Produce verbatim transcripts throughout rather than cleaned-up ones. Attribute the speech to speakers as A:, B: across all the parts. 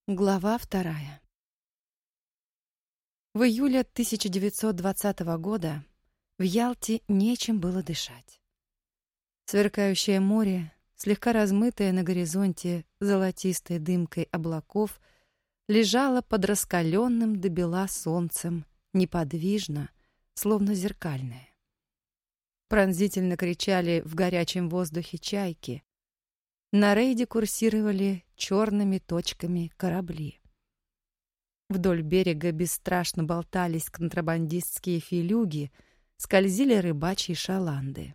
A: Глава вторая. В июле тысяча девятьсот двадцатого года в Ялте нечем было дышать. Сверкающее море, слегка размытое на горизонте золотистой дымкой облаков, лежало под раскаленным до бела солнцем, неподвижно, словно зеркальное. Пронзительно кричали в горячем воздухе чайки. На рейде курсировали черными точками корабли. Вдоль берега бесстрашно болтались контрабандистские филюги, скользили рыбачьи шаланды.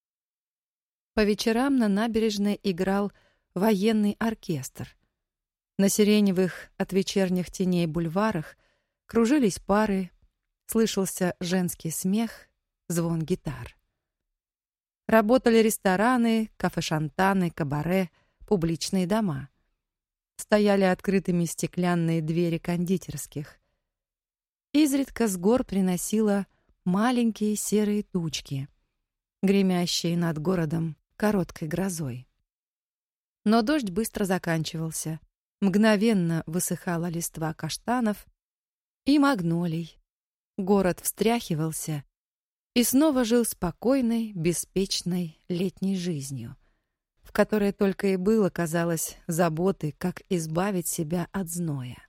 A: По вечерам на набережной играл военный оркестр. На сиреневых от вечерних теней бульварах кружились пары, слышался женский смех, звон гитар. Работали рестораны, кафе-шантаны, кабаре, публичные дома. Стояли открытыми стеклянные двери кондитерских. Изредка с гор приносило маленькие серые тучки, гремящие над городом короткой грозой. Но дождь быстро заканчивался. Мгновенно высыхала листва каштанов и магнолий. Город встряхивался и снова жил спокойной, беспечной летней жизнью, в которой только и было, казалось, заботы, как избавить себя от зноя.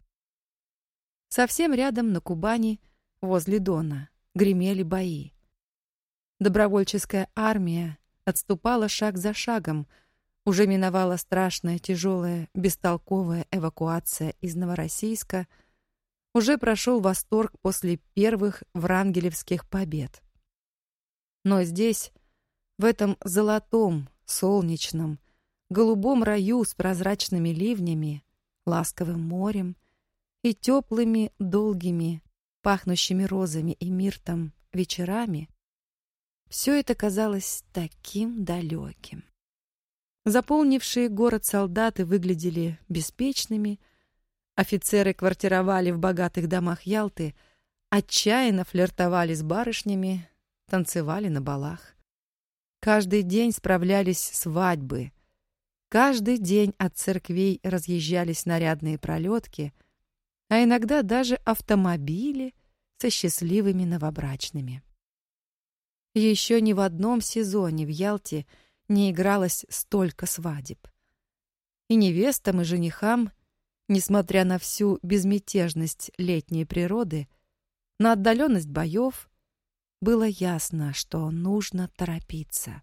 A: Совсем рядом на Кубани, возле Дона, гремели бои. Добровольческая армия отступала шаг за шагом, уже миновала страшная, тяжелая, бестолковая эвакуация из Новороссийска, уже прошел восторг после первых врангелевских побед. Но здесь, в этом золотом, солнечном, голубом раю с прозрачными ливнями, ласковым морем и теплыми, долгими, пахнущими розами и миртом вечерами, все это казалось таким далеким. Заполнившие город солдаты выглядели беспечными, офицеры квартировали в богатых домах Ялты, отчаянно флиртовали с барышнями, танцевали на балах. Каждый день справлялись свадьбы. Каждый день от церквей разъезжались нарядные пролетки, а иногда даже автомобили со счастливыми новобрачными. Еще ни в одном сезоне в Ялте не игралось столько свадеб. И невестам, и женихам, несмотря на всю безмятежность летней природы, на отдаленность боев, было ясно, что нужно торопиться.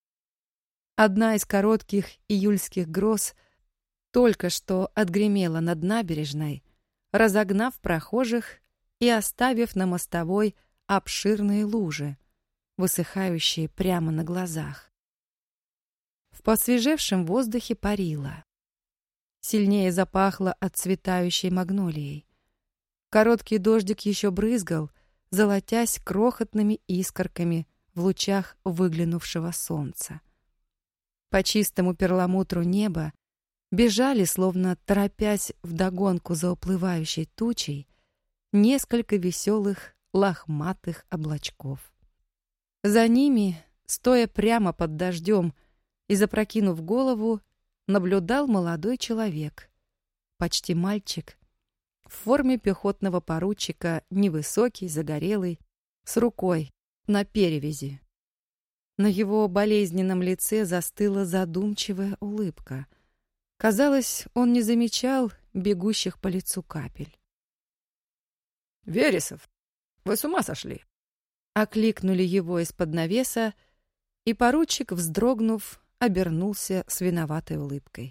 A: Одна из коротких июльских гроз только что отгремела над набережной, разогнав прохожих и оставив на мостовой обширные лужи, высыхающие прямо на глазах. В посвежевшем воздухе парило. Сильнее запахло отцветающей магнолией. Короткий дождик еще брызгал, золотясь крохотными искорками в лучах выглянувшего солнца. По чистому перламутру неба бежали, словно торопясь вдогонку за уплывающей тучей, несколько веселых лохматых облачков. За ними, стоя прямо под дождем и запрокинув голову, наблюдал молодой человек, почти мальчик, в форме пехотного поручика, невысокий, загорелый, с рукой на перевязи. На его болезненном лице застыла задумчивая улыбка. Казалось, он не замечал бегущих по лицу капель.
B: «Вересов, вы с ума сошли?»
A: Окликнули его из-под навеса, и поручик, вздрогнув, обернулся с виноватой улыбкой.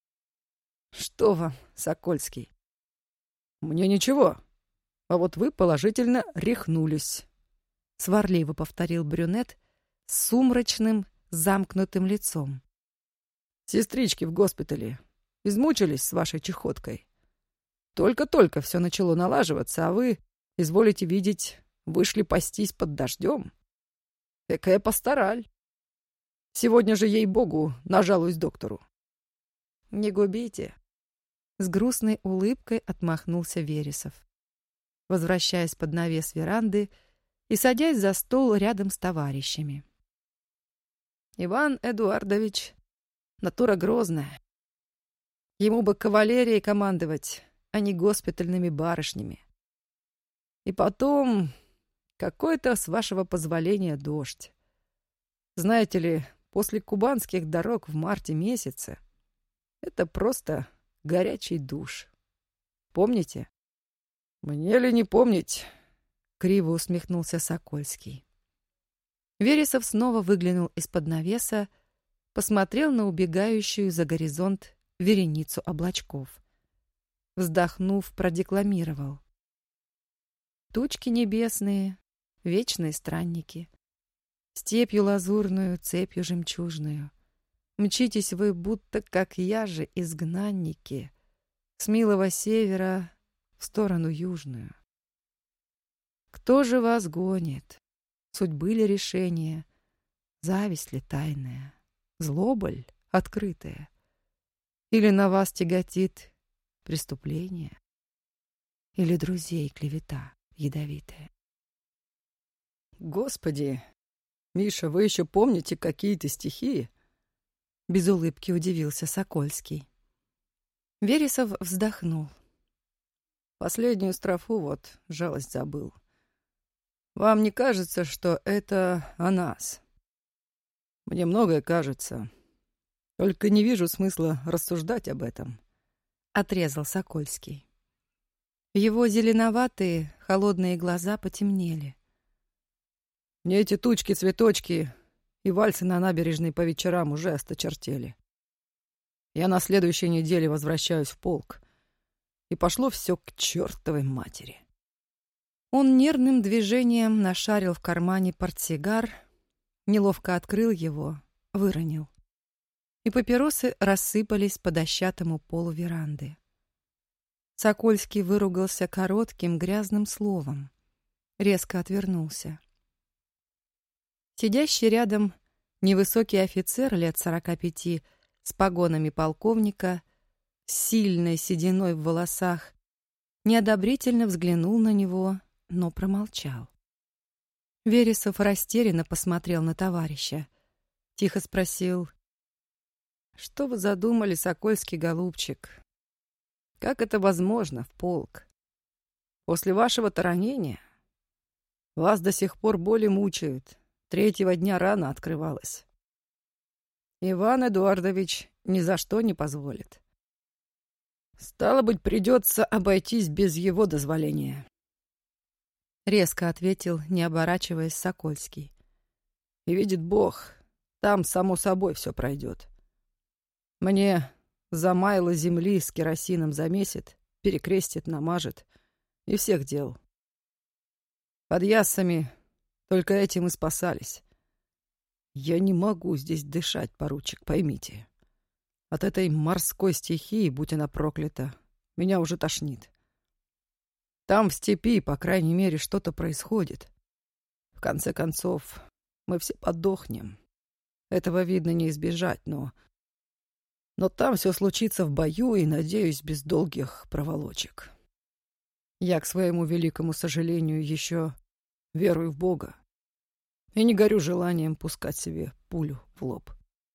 B: «Что вам, Сокольский?» «Мне ничего, а вот вы положительно рехнулись», —
A: сварливо повторил брюнет с сумрачным, замкнутым лицом.
B: «Сестрички в госпитале измучились с вашей чехоткой. Только-только все начало налаживаться, а вы, изволите видеть, вышли пастись под дождем. Экая пастораль. Сегодня же, ей-богу, нажалуюсь доктору».
A: «Не губите», — с грустной улыбкой отмахнулся Вересов, возвращаясь под навес веранды и садясь за стол рядом с товарищами.
B: «Иван Эдуардович — натура грозная. Ему бы кавалерией командовать, а не госпитальными барышнями. И потом какой-то, с вашего позволения, дождь. Знаете ли, после кубанских дорог в марте месяце это просто горячий душ. Помните? Мне ли не помнить? Криво усмехнулся Сокольский. Вересов снова выглянул из-под навеса, посмотрел на убегающую за горизонт вереницу облачков. Вздохнув, продекламировал. Тучки небесные, вечные странники, степью лазурную, цепью жемчужную. Мчитесь вы, будто, как я же, изгнанники, с милого севера в сторону южную. Кто же вас гонит? Судьбы ли решение? Зависть ли тайная? Злоба ль открытая? Или на вас тяготит преступление? Или друзей клевета ядовитая? Господи, Миша, вы еще помните какие-то стихи? Без улыбки удивился Сокольский. Вересов вздохнул. Последнюю строфу вот, жалость, забыл. Вам не кажется, что это о нас? Мне многое кажется. Только не вижу смысла рассуждать об этом. Отрезал Сокольский. Его зеленоватые, холодные глаза потемнели. Мне эти тучки-цветочки и вальсы на набережной по вечерам уже осточертели. Я на следующей неделе возвращаюсь в полк. И пошло все к чертовой матери. Он нервным движением нашарил в кармане портсигар, неловко открыл его, выронил. И папиросы рассыпались по дощатому полу веранды. Сокольский выругался коротким грязным словом. Резко отвернулся. Сидящий рядом невысокий офицер лет сорока пяти с погонами полковника, с сильной сединой в волосах, неодобрительно взглянул на него, но промолчал. Вересов растерянно посмотрел на товарища. Тихо спросил: «Что вы задумали, Сокольский голубчик? Как это возможно в полк? После вашего-то ранения вас до сих пор боли мучают. Третьего дня рана открывалась. Иван Эдуардович ни за что не позволит. Стало быть, придется обойтись без его дозволения». Резко ответил, не оборачиваясь, Сокольский. «И видит Бог, там само собой все пройдет. Мне замайло земли с керосином замесит, перекрестит, намажет, и всех дел. Под яссами только этим и спасались. Я не могу здесь дышать, поручик, поймите. От этой морской стихии, будь она проклята, меня уже тошнит. Там, в степи, по крайней мере, что-то происходит. В конце концов, мы все подохнем. Этого, видно, не избежать, но... Но там все случится в бою, и, надеюсь, без долгих проволочек. Я, к своему великому сожалению, еще верую в Бога и не горю желанием пускать себе пулю в лоб.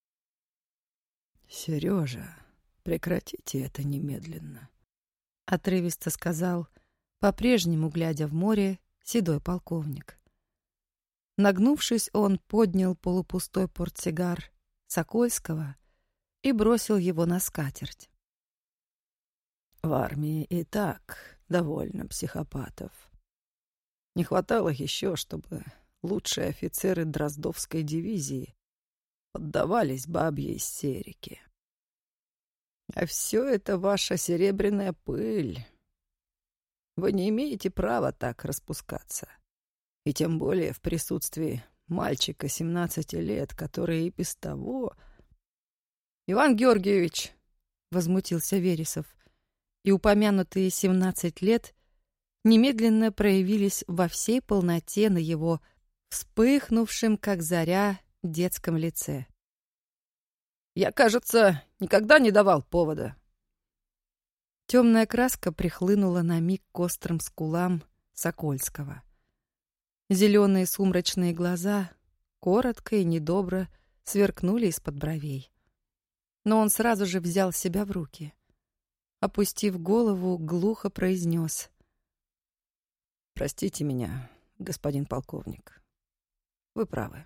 B: «Сережа, прекратите это немедленно», — отрывисто сказал, по-прежнему глядя в море, седой полковник. Нагнувшись, он поднял полупустой портсигар Сокольского и бросил его на скатерть. В армии и так довольно психопатов. Не хватало еще, чтобы лучшие офицеры Дроздовской дивизии поддавались бабьей истерике. А все это ваша серебряная пыль. Вы не имеете права так распускаться. И тем более в присутствии мальчика семнадцати лет, который и без того... «Иван Георгиевич!» — возмутился Вересов, и упомянутые семнадцать лет немедленно проявились во всей полноте на его вспыхнувшем, как заря, детском лице. «Я, кажется, никогда не давал повода». Темная краска прихлынула на миг к острым скулам Сокольского. Зеленые сумрачные глаза коротко и недобро сверкнули из-под бровей. Но он сразу же взял себя в руки.
A: опустив голову, глухо произнес:
B: «Простите меня, господин полковник. Вы правы.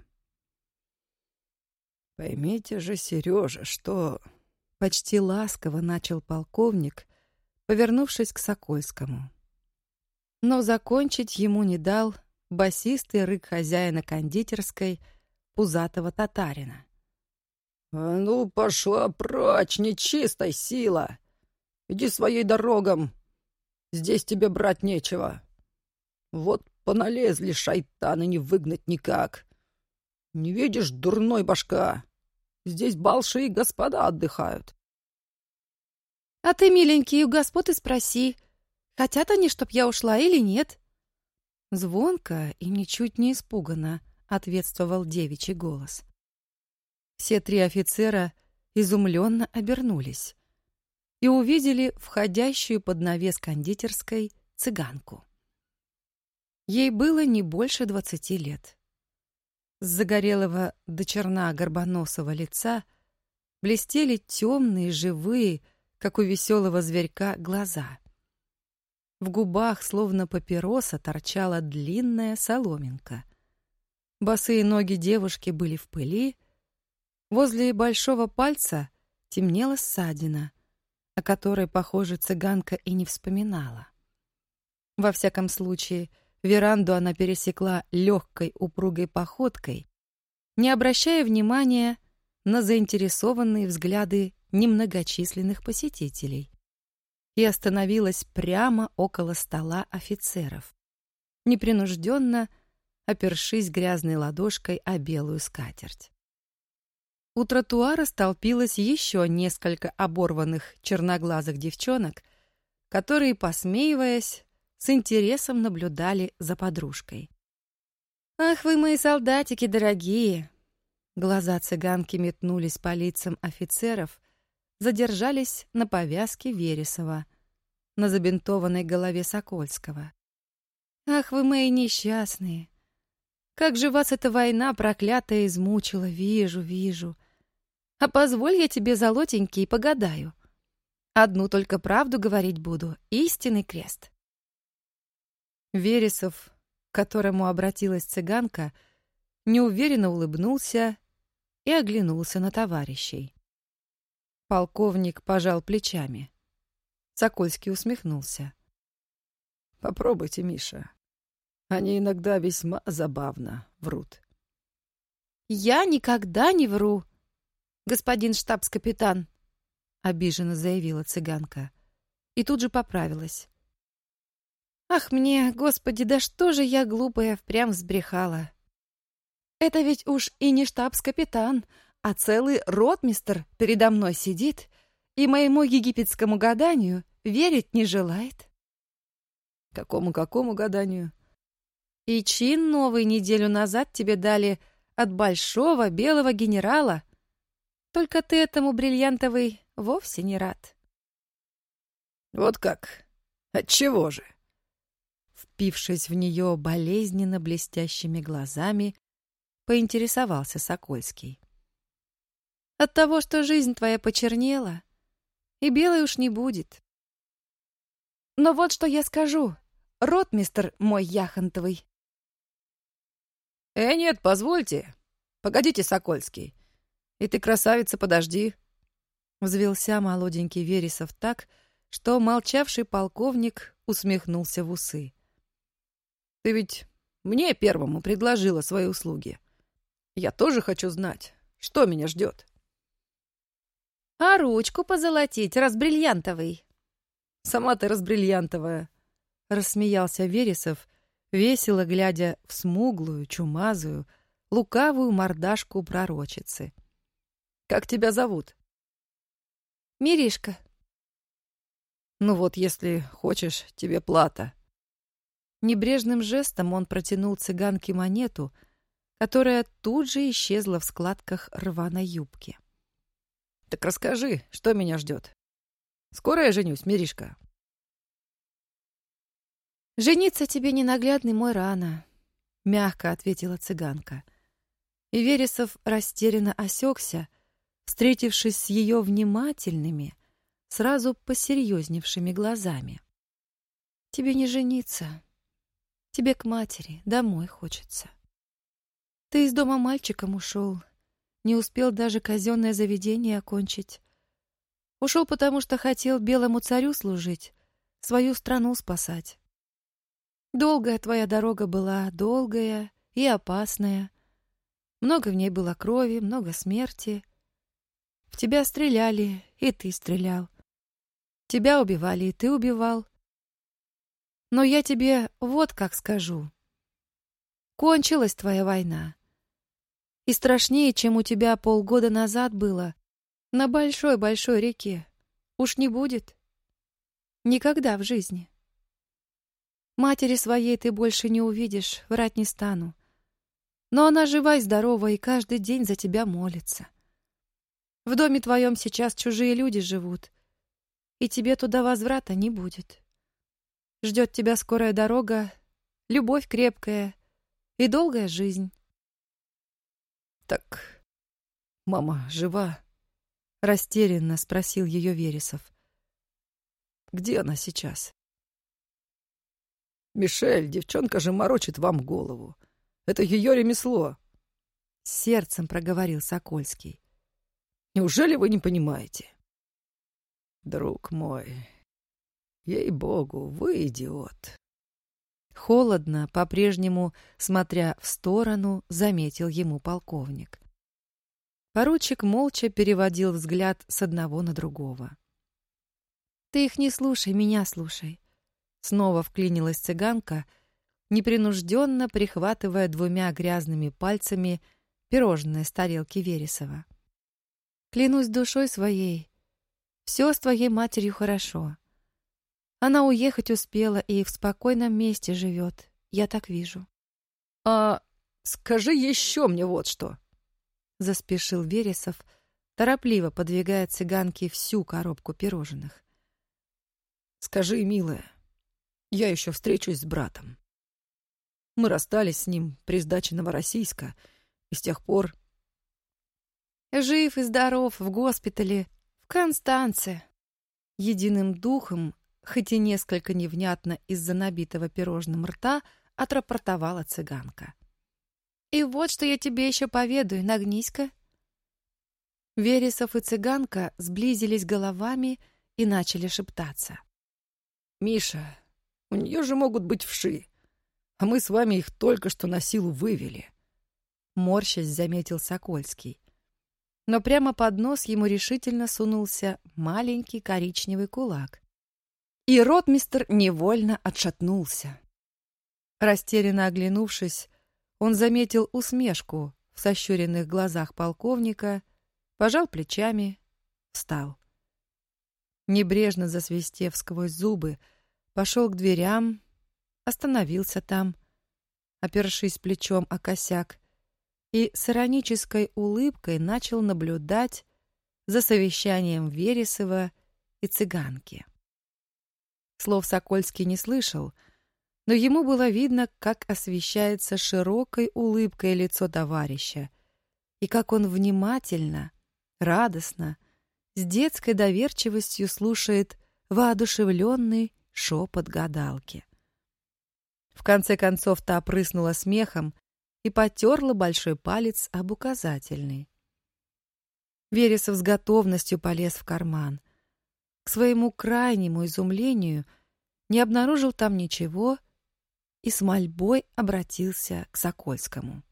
B: Поймите же, Сережа, что...»
A: Почти ласково начал полковник, повернувшись к Сокольскому. Но закончить ему не дал басистый рык хозяина кондитерской, пузатого татарина.
B: «А ну, пошла прочь, нечистая сила! Иди своей дорогам, здесь тебе брать нечего. Вот поналезли шайтаны, не выгнать никак. Не видишь, дурной башка? Здесь большие господа отдыхают».
A: «А ты, миленький, у господ и спроси, хотят они, чтоб я ушла или нет?» Звонко и ничуть не испуганно ответствовал девичий голос. Все три офицера изумленно обернулись и увидели входящую под навес кондитерской цыганку. Ей было не больше двадцати лет. С загорелого до черна горбоносого лица блестели темные, живые, как у веселого зверька, глаза. В губах, словно папироса, торчала длинная соломинка. Босые ноги девушки были в пыли, возле большого пальца темнела ссадина, о которой, похоже, цыганка и не вспоминала. Во всяком случае, веранду она пересекла легкой упругой походкой, не обращая внимания на заинтересованные взгляды немногочисленных посетителей, и остановилась прямо около стола офицеров, непринужденно опершись грязной ладошкой о белую скатерть. У тротуара столпилось еще несколько оборванных черноглазых девчонок, которые, посмеиваясь, с интересом наблюдали за подружкой. «Ах вы мои солдатики дорогие!» Глаза цыганки метнулись по лицам офицеров, задержались на повязке Вересова, на забинтованной голове Сокольского. «Ах вы мои несчастные! Как же вас эта война проклятая измучила, вижу, вижу. А позволь я тебе, золотенький, погадаю. Одну только правду говорить буду, истинный крест». Вересов, к которому обратилась цыганка, неуверенно улыбнулся и оглянулся на товарищей. Полковник пожал плечами. Сокольский усмехнулся.
B: «Попробуйте, Миша. Они иногда весьма забавно врут».
A: «Я никогда не вру, господин штабс-капитан», — обиженно заявила цыганка. И тут же поправилась. «Ах мне, господи, да что же я глупая впрямь взбрехала. Это ведь уж и не штабс-капитан, а целый ротмистр передо мной сидит и моему египетскому гаданию верить не желает».
B: «Какому-какому гаданию?»
A: «И чин новый неделю назад тебе дали от большого белого генерала. Только ты этому, бриллиантовый, вовсе не рад».
B: «Вот как? Отчего же?»
A: Впившись в нее болезненно блестящими глазами, поинтересовался Сокольский. «От того, что жизнь твоя почернела, и белой уж не будет. Но вот что я скажу, ротмистр мой яхонтовый».
B: «Э, нет, позвольте. Погодите, Сокольский. И ты, красавица, подожди».
A: Взвелся молоденький Вересов так, что молчавший полковник усмехнулся в усы.
B: «Ты ведь мне первому предложила свои услуги. Я тоже хочу знать, что меня ждет».
A: «А ручку позолотить, раз бриллиантовый?»
B: «Сама ты разбриллиантовая»,
A: — рассмеялся Вересов, весело глядя в смуглую, чумазую, лукавую мордашку пророчицы.
B: «Как тебя зовут?»
A: «Миришка».
B: «Ну вот, если хочешь, тебе плата».
A: Небрежным жестом он протянул цыганке монету, которая тут же исчезла в складках рваной юбки.
B: «Так расскажи, что меня ждет? Скоро я женюсь, Миришка?»
A: «Жениться тебе, ненаглядный мой, рано», — мягко ответила цыганка. И Вересов растерянно осекся, встретившись с ее внимательными, сразу посерьезневшими глазами. «Тебе не жениться. Тебе к матери, домой хочется. Ты из дома мальчиком ушел, не успел даже казенное заведение окончить. Ушел, потому что хотел белому царю служить, свою страну спасать. Долгая твоя дорога была, долгая и опасная. Много в ней было крови, много смерти. В тебя стреляли, и ты стрелял. Тебя убивали, и ты убивал. Но я тебе вот как скажу. Кончилась твоя война. И страшнее, чем у тебя полгода назад было, на большой-большой реке, уж не будет. Никогда в жизни. Матери своей ты больше не увидишь, врать не стану. Но она жива и здорова, и каждый день за тебя молится. В доме твоем сейчас чужие люди живут, и тебе туда возврата не будет. Ждет тебя скорая дорога, любовь крепкая и долгая жизнь.
B: «Так мама жива?» —
A: растерянно спросил ее Вересов.
B: «Где она сейчас?» «Мишель, девчонка же морочит вам голову. Это ее ремесло», —
A: с сердцем проговорил Сокольский.
B: «Неужели вы не понимаете?» «Друг мой, ей-богу, вы идиот».
A: Холодно, по-прежнему, смотря в сторону, заметил ему полковник. Поручик молча переводил взгляд с одного на другого. «Ты их не слушай, меня слушай», — снова вклинилась цыганка, непринужденно прихватывая двумя грязными пальцами пирожное с тарелки Вересова. «Клянусь душой своей, все с твоей матерью хорошо. Она уехать успела и в спокойном месте живет, я так вижу».
B: «А скажи еще мне вот что»,
A: — заспешил Вересов, торопливо подвигая цыганке всю коробку пирожных.
B: «Скажи, милая, я еще встречусь с братом. Мы расстались с ним при сдаче Новороссийска, и с тех пор...»
A: «Жив и здоров в госпитале, в Констанце», — единым духом, хоть и несколько невнятно из-за набитого пирожным рта, отрапортовала цыганка. «И вот что я тебе еще поведаю, нагнись-ка». Вересов и цыганка сблизились головами и начали шептаться.
B: «Миша, у нее же могут быть вши, а мы с вами их только что на силу вывели», —
A: морщась заметил Сокольский. Но прямо под нос ему решительно сунулся маленький коричневый кулак. И ротмистр невольно отшатнулся. Растерянно оглянувшись, он заметил усмешку в сощуренных глазах полковника, пожал плечами, встал. Небрежно засвистев сквозь зубы, пошел к дверям, остановился там, опершись плечом о косяк, и с иронической улыбкой начал наблюдать за совещанием Вересова и цыганки. Слов Сокольский не слышал, но ему было видно, как освещается широкой улыбкой лицо товарища, и как он внимательно, радостно, с детской доверчивостью слушает воодушевленный шепот гадалки. В конце концов та прыснула смехом и потерла большой палец об указательный. Вересов с готовностью полез в карман. К своему крайнему изумлению не обнаружил там ничего и с мольбой обратился к Сокольскому.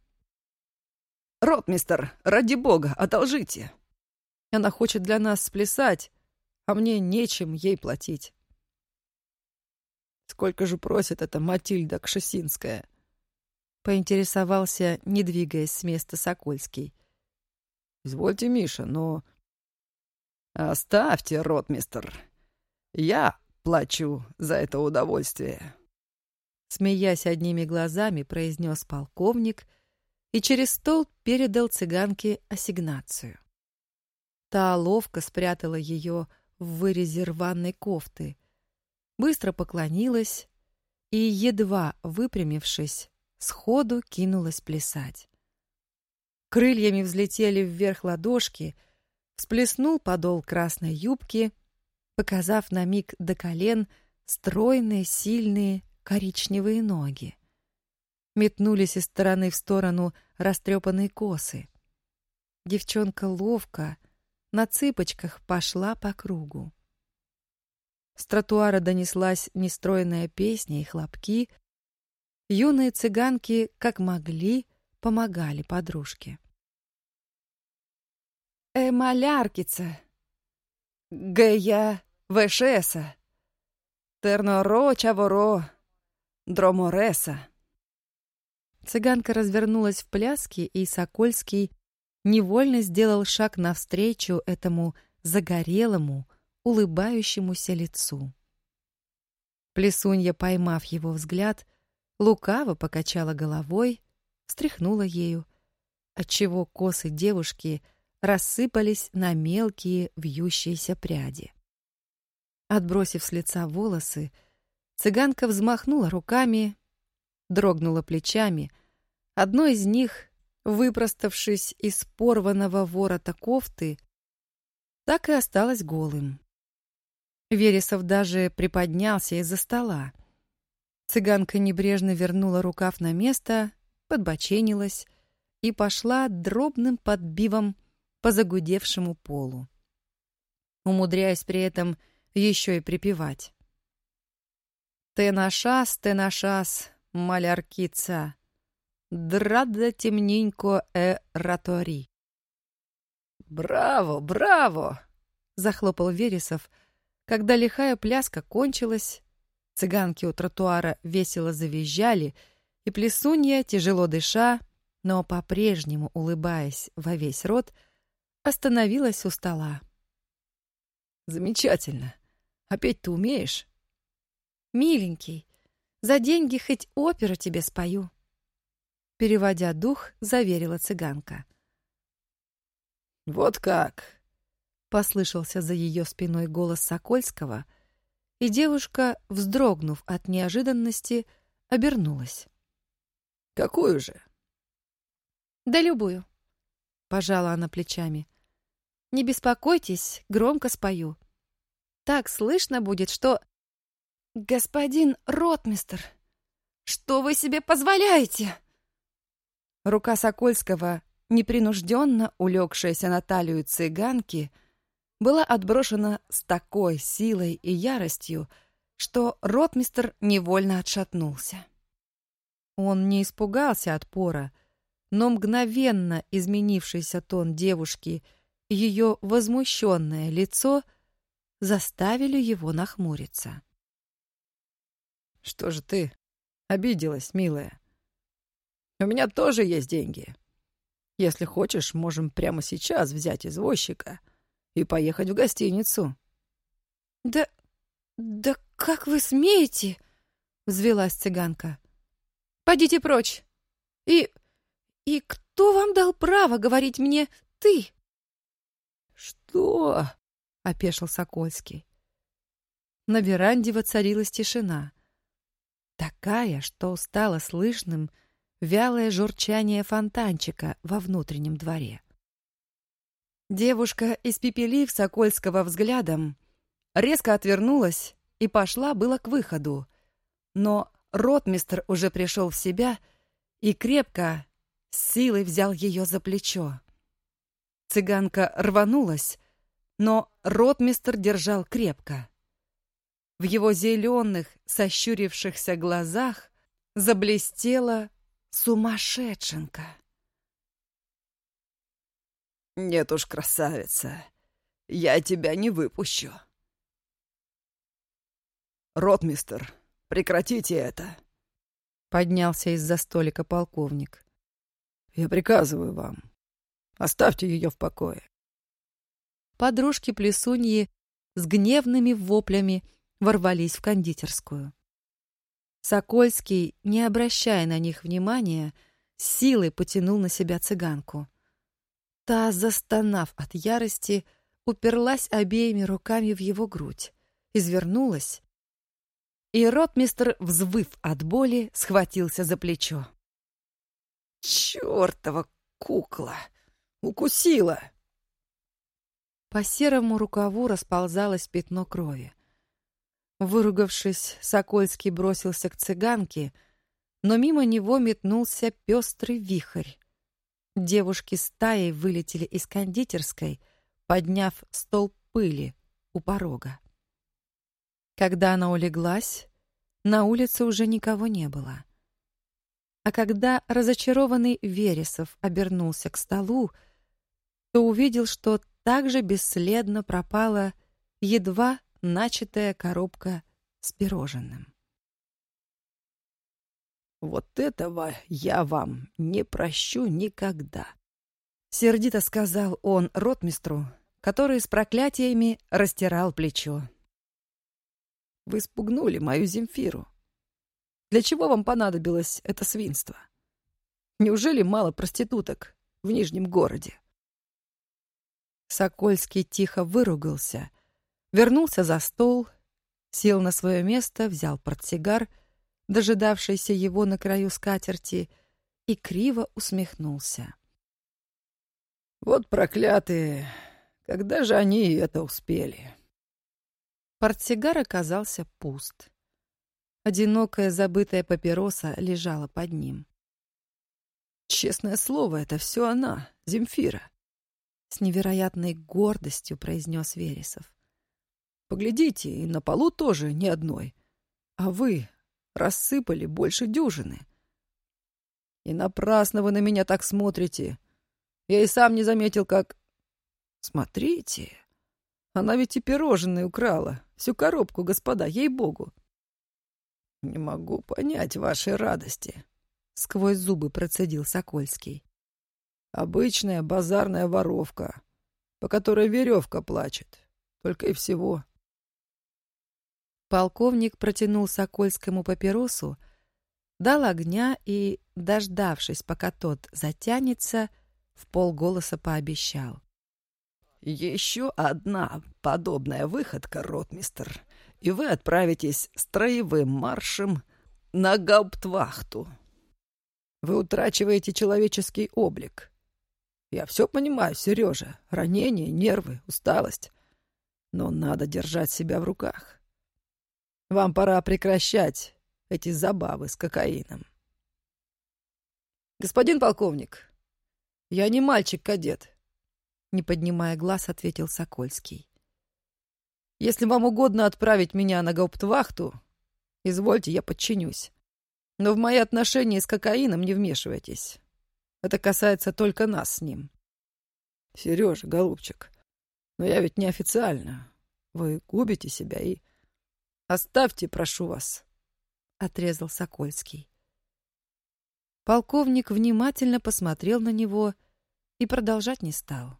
B: «Ротмистр, ради бога, одолжите! Она хочет для нас сплясать, а мне нечем ей платить». «Сколько же просит эта Матильда Кшесинская?»
A: — поинтересовался, не двигаясь с места, Сокольский.
B: «Извольте, Миша, но...» «Оставьте, ротмистр. Я плачу за это удовольствие», —
A: смеясь одними глазами, произнес полковник и через стол передал цыганке ассигнацию. Та ловко спрятала ее в вырезе рваной кофты, быстро поклонилась и, едва выпрямившись, сходу кинулась плясать. Крыльями взлетели вверх ладошки, всплеснул подол красной юбки, показав на миг до колен стройные, сильные коричневые ноги. Метнулись из стороны в сторону растрепанные косы. Девчонка ловко, на цыпочках пошла по кругу. С тротуара донеслась нестройная песня и хлопки. Юные цыганки, как могли, помогали подружке. «Э, маляркица! Гея вешеса! Терноро чаворо! Дромореса!» Цыганка развернулась в пляске, и Сокольский невольно сделал шаг навстречу этому загорелому, улыбающемуся лицу. Плесунья, поймав его взгляд, лукаво покачала головой, встряхнула ею, отчего косы девушки рассыпались на мелкие вьющиеся пряди. Отбросив с лица волосы, цыганка взмахнула руками, дрогнула плечами. Одно из них, выпроставшись из порванного ворота кофты, так и осталось голым. Вересов даже приподнялся из-за стола. Цыганка небрежно вернула рукав на место, подбоченилась и пошла дробным подбивом по загудевшему полу, умудряясь при этом еще и припевать. «Ты нашас, ты нашас, маляркица, драда темненько э ратори».
B: «Браво, браво!» — захлопал Вересов, когда лихая пляска кончилась. Цыганки у тротуара весело завизжали, и плесунья, тяжело дыша, но по-прежнему улыбаясь во весь рот, остановилась у стола. «Замечательно. А петь ты умеешь?»
A: «Миленький, за деньги хоть оперу тебе спою», — переводя дух, заверила цыганка.
B: «Вот как!»
A: — послышался за ее спиной голос Сокольского, и девушка, вздрогнув от неожиданности, обернулась.
B: «Какую же?»
A: «Да любую», — пожала она плечами. «Не беспокойтесь, громко спою. Так слышно будет, что...» «Господин ротмистр, что вы себе позволяете?» Рука Сокольского, непринужденно улегшаяся на талию цыганки, была отброшена с такой силой и яростью, что ротмистр невольно отшатнулся. Он не испугался отпора, но мгновенно изменившийся тон девушки и ее возмущенное лицо заставили его нахмуриться.
B: «Что же ты обиделась, милая? У меня тоже есть деньги. Если хочешь, можем прямо сейчас взять извозчика и поехать в гостиницу».
A: «Да... да как вы смеете?» — взвилась цыганка. «Пойдите прочь! И... и кто вам дал право говорить мне «ты»?»
B: «Что?»
A: — опешил Сокольский. На веранде воцарилась тишина. Такая, что стало слышным вялое журчание фонтанчика во внутреннем дворе. Девушка, испепелив Сокольского взглядом, резко отвернулась и пошла было к выходу, но ротмистр уже пришел в себя и крепко, с силой взял ее за плечо. Цыганка рванулась, но ротмистр держал крепко. В его зеленых, сощурившихся глазах заблестела сумасшедшенка.
B: «Нет уж, красавица, я тебя не выпущу». «Ротмистр, прекратите это!»
A: Поднялся из-за столика полковник.
B: «Я приказываю вам, оставьте ее в покое».
A: Подружки-плесуньи с гневными воплями ворвались в кондитерскую. Сокольский, не обращая на них внимания, силой потянул на себя цыганку. Та, застонав от ярости, уперлась обеими руками в его грудь, извернулась, и ротмистр, взвыв от боли, схватился за плечо.
B: «Чёртова кукла! Укусила!»
A: По серому рукаву расползалось пятно крови. Выругавшись, Сокольский бросился к цыганке, но мимо него метнулся пестрый вихрь. Девушки стаей вылетели из кондитерской, подняв столб пыли у порога. Когда она улеглась, на улице уже никого не было. А когда разочарованный Вересов обернулся к столу, то увидел, что также бесследно пропала едва начатая коробка с пирожным.
B: «Вот этого я вам не прощу никогда»,
A: — сердито сказал он ротмистру, который с проклятиями растирал плечо.
B: «Вы спугнули мою Земфиру. Для чего вам понадобилось это свинство? Неужели мало проституток в Нижнем городе?»
A: Сокольский тихо выругался, вернулся за стол, сел на свое место, взял портсигар, дожидавшийся его на краю скатерти, и криво усмехнулся.
B: «Вот проклятые! Когда же они это успели?»
A: Портсигар оказался пуст. Одинокая забытая папироса лежала под ним.
B: «Честное слово, это все она, Земфира»,
A: — с невероятной гордостью произнес Вересов.
B: «Поглядите, и на полу тоже ни одной, а вы рассыпали больше дюжины. И напрасно вы на меня так смотрите. Я и сам не заметил, как... Смотрите, она ведь и пирожные украла, всю коробку, господа, ей-богу». «Не могу понять вашей радости», — сквозь зубы процедил Сокольский. «Обычная базарная воровка, по которой веревка плачет, только и всего».
A: Полковник протянул Сокольскому папиросу, дал огня и, дождавшись, пока тот затянется, в полголоса пообещал:
B: «Еще одна подобная выходка, ротмистр, и вы отправитесь строевым маршем на гауптвахту. Вы утрачиваете человеческий облик. Я все понимаю, Сережа, ранения, нервы, усталость. Но надо держать себя в руках. Вам пора прекращать эти забавы с кокаином». «Господин полковник, я не мальчик-кадет», — не поднимая глаз, ответил Сокольский. «Если вам угодно отправить меня на гауптвахту, извольте, я подчинюсь. Но в мои отношения с кокаином не вмешивайтесь. Это касается только нас с ним». «Сережа, голубчик, но я ведь неофициально. Вы губите себя и... Оставьте, прошу вас», — отрезал Сокольский.
A: Полковник внимательно посмотрел на него и продолжать не стал.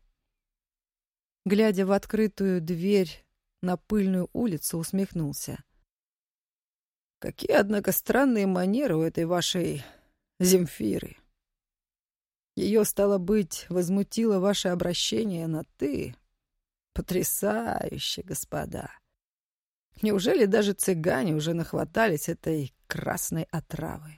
A: Глядя в открытую дверь на пыльную улицу, усмехнулся.
B: «Какие, однако, странные манеры у этой вашей Земфиры. Ее, стало быть, возмутило ваше обращение на «ты». Потрясающе, господа! Неужели даже цыгане уже нахватались этой красной отравы?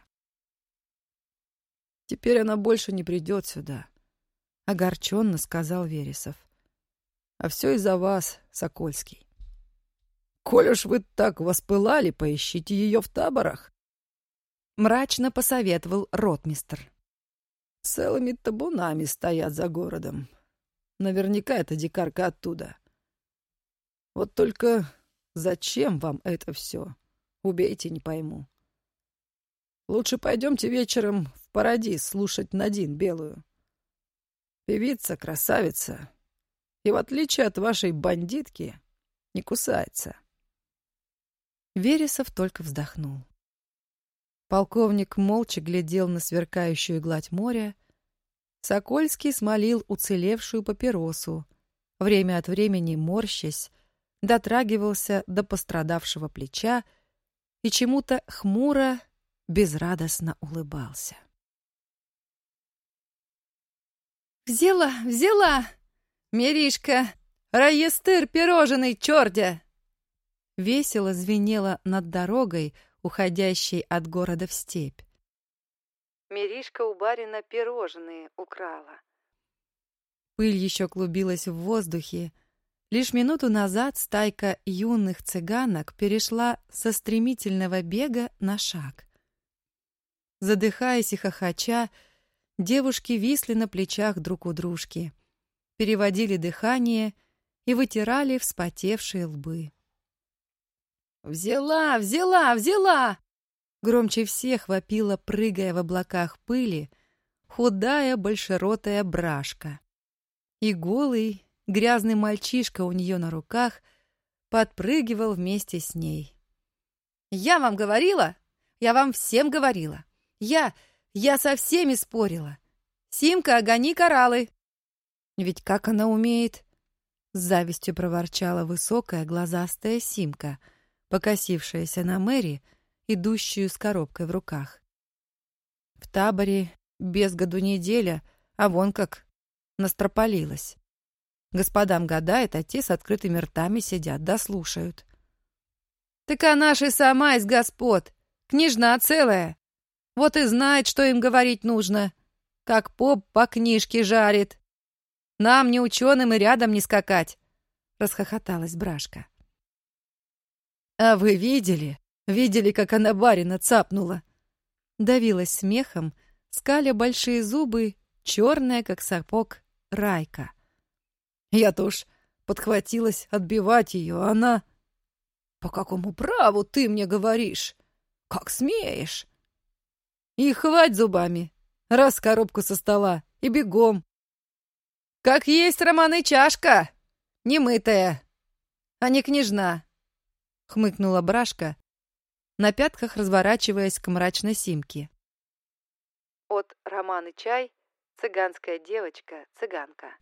B: Теперь она больше не придет сюда», — огорченно сказал Вересов. «А все из-за вас, Сокольский. Коль уж вы так воспылали, поищите ее в таборах»,
A: — мрачно посоветовал ротмистр.
B: «Целыми табунами стоят за городом. Наверняка это дикарка оттуда. Вот только зачем вам это все? Убейте, не пойму. Лучше пойдемте вечером в Парадис слушать Надин Белую. Певица, красавица, и в отличие от вашей бандитки не кусается».
A: Вересов только вздохнул. Полковник молча глядел на сверкающую гладь моря. Сокольский смолил уцелевшую папиросу, время от времени морщась, дотрагивался до пострадавшего плеча и чему-то хмуро, безрадостно улыбался. «Взяла, взяла! Миришка! Раестыр пироженый, чёрдя!» Весело звенело над дорогой, уходящей от города в степь. Миришка у барина пирожные украла. Пыль еще клубилась в воздухе, Лишь минуту назад стайка юных цыганок перешла со стремительного бега на шаг. Задыхаясь и хохоча, девушки висли на плечах друг у дружки, переводили дыхание и вытирали вспотевшие лбы. «Взяла, взяла, взяла!» Громче всех вопила, прыгая в облаках пыли, худая большеротая Брашка. И голый, грязный мальчишка у нее на руках подпрыгивал вместе с ней. «Я вам говорила? Я вам всем говорила! Я, я со всеми спорила! Симка, гони кораллы!» «Ведь как она умеет?» — с завистью проворчала высокая глазастая Симка, покосившаяся на Мэри, идущую с коробкой в руках. В таборе без году неделя, а вон как настропалилась. Господам гадает, а те с открытыми ртами сидят, да слушают. «Так она же сама из господ, княжна целая. Вот и знает, что им говорить нужно, как поп по книжке жарит. Нам, не ученым, и рядом не скакать», — расхохоталась Брашка. «А вы видели? Видели, как она барина цапнула?» Давилась смехом, скаля большие зубы, черная, как сапог, Райка. «Я-то уж подхватилась отбивать ее, а она...» «По какому праву ты мне говоришь? Как смеешь?» «И хвать зубами, раз коробку со стола, и бегом!» «Как есть, Роман, и чашка, немытая, а не княжна!» — хмыкнула Брашка, на пятках разворачиваясь к мрачной Симке. От Роман и чай, цыганская девочка, цыганка.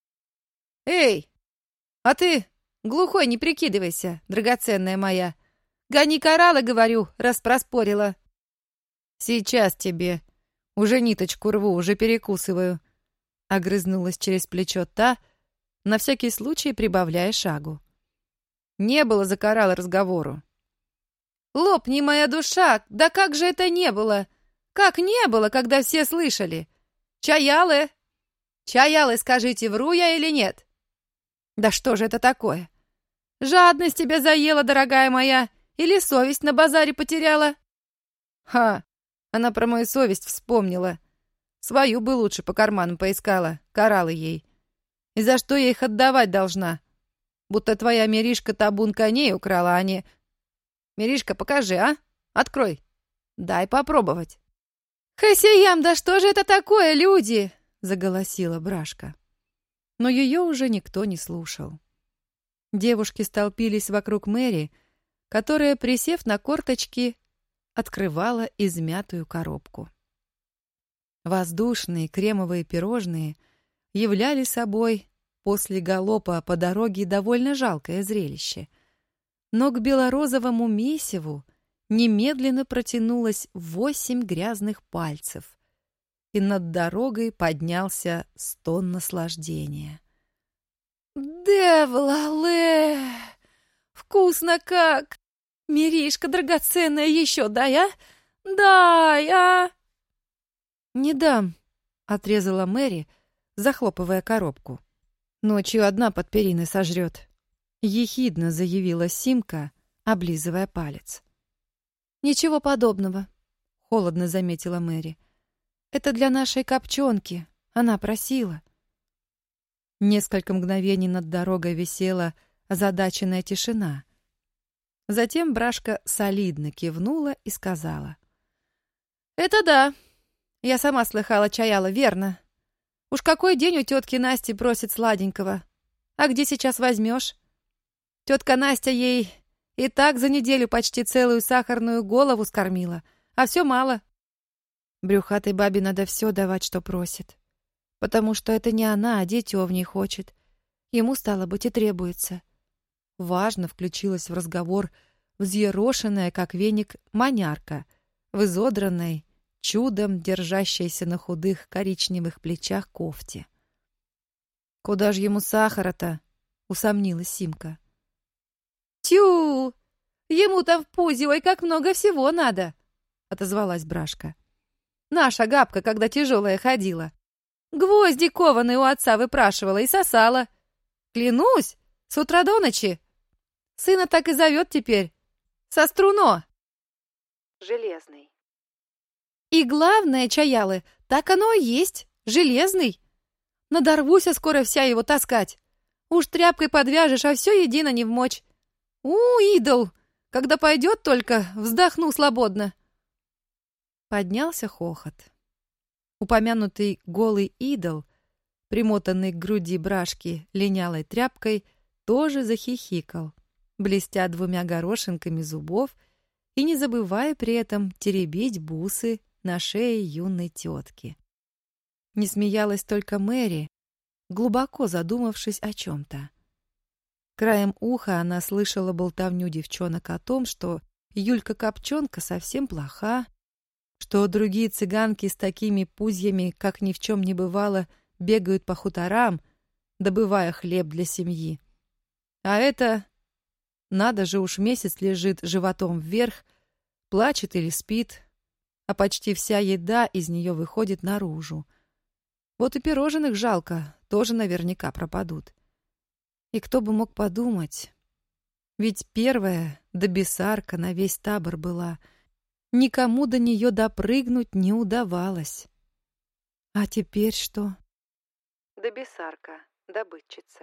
A: «Эй, а ты глухой не прикидывайся, драгоценная моя. Гони кораллы, говорю, раз проспорила». «Сейчас тебе. Уже ниточку рву, уже перекусываю». Огрызнулась через плечо та, на всякий случай прибавляя шагу. Не было за кораллы разговору. «Лопни, моя душа! Да как же это не было? Как не было, когда все слышали? Чаялы! Чаялы, скажите, вру я или нет?» «Да что же это такое? Жадность тебя заела, дорогая моя, или совесть на базаре потеряла?» «Ха! Она про мою совесть вспомнила. Свою бы лучше по карманам поискала, кораллы ей. И за что я их отдавать должна? Будто твоя Миришка табун коней украла, а не... Миришка, покажи, а? Открой. Дай попробовать». «Хасиям, да что же это такое, люди?» — заголосила Брашка. Но ее уже никто не слушал. Девушки столпились вокруг Мэри, которая, присев на корточки, открывала измятую коробку. Воздушные кремовые пирожные являли собой после галопа по дороге довольно жалкое зрелище. Но к белорозовому месиву немедленно протянулось восемь грязных пальцев, и над дорогой поднялся стон наслаждения. «Девлале! Вкусно как! Миришка драгоценная, еще дай, а? Дай, а!» «Не дам», — отрезала Мэри, захлопывая коробку. «Ночью одна под периной сожрет», — ехидно заявила Симка, облизывая палец. «Ничего подобного», — холодно заметила Мэри. «Это для нашей копченки. Она просила». Несколько мгновений над дорогой висела озадаченная тишина. Затем Брашка солидно кивнула и сказала: «Это да. Я сама слыхала, чаяла, верно. Уж какой день у тетки Насти просит сладенького. А где сейчас возьмешь? Тетка Настя ей и так за неделю почти целую сахарную голову скормила, а все мало. Брюхатой бабе надо все давать, что просит. Потому что это не она, а дитё в ней хочет. Ему, стало быть, и требуется». Важно включилась в разговор взъерошенная, как веник, манярка, в изодранной, чудом держащейся на худых коричневых плечах кофте. «Куда ж ему сахара-то?» — усомнилась Симка. «Тю! Ему там в пузе, ой, как много всего надо!» — отозвалась Брашка. «Наша Габка, когда тяжелая ходила, гвозди кованые у отца выпрашивала и сосала. Клянусь, С утра до ночи. Сына так и зовет теперь. Со Струно. Железный. И главное, Чаялы, так оно и есть. Железный. Надорвуся скоро вся его таскать. Уж тряпкой подвяжешь, а все едино не вмочь. У, идол! Когда пойдет только, вздохну свободно. Поднялся хохот. Упомянутый голый идол, примотанный к груди брашки линялой тряпкой, тоже захихикал, блестя двумя горошинками зубов и не забывая при этом теребить бусы на шее юной тетки. Не смеялась только Мэри, глубоко задумавшись о чем-то. Краем уха она слышала болтовню девчонок о том, что Юлька-Копчонка совсем плоха, что другие цыганки с такими пузьями, как ни в чем не бывало, бегают по хуторам, добывая хлеб для семьи. А это, надо же, уж месяц лежит животом вверх, плачет или спит, а почти вся еда из нее выходит наружу. Вот и пирожных жалко, тоже наверняка пропадут. И кто бы мог подумать, ведь первая добесарка на весь табор была, никому до нее допрыгнуть не удавалось. А теперь что? Добесарка, добытчица.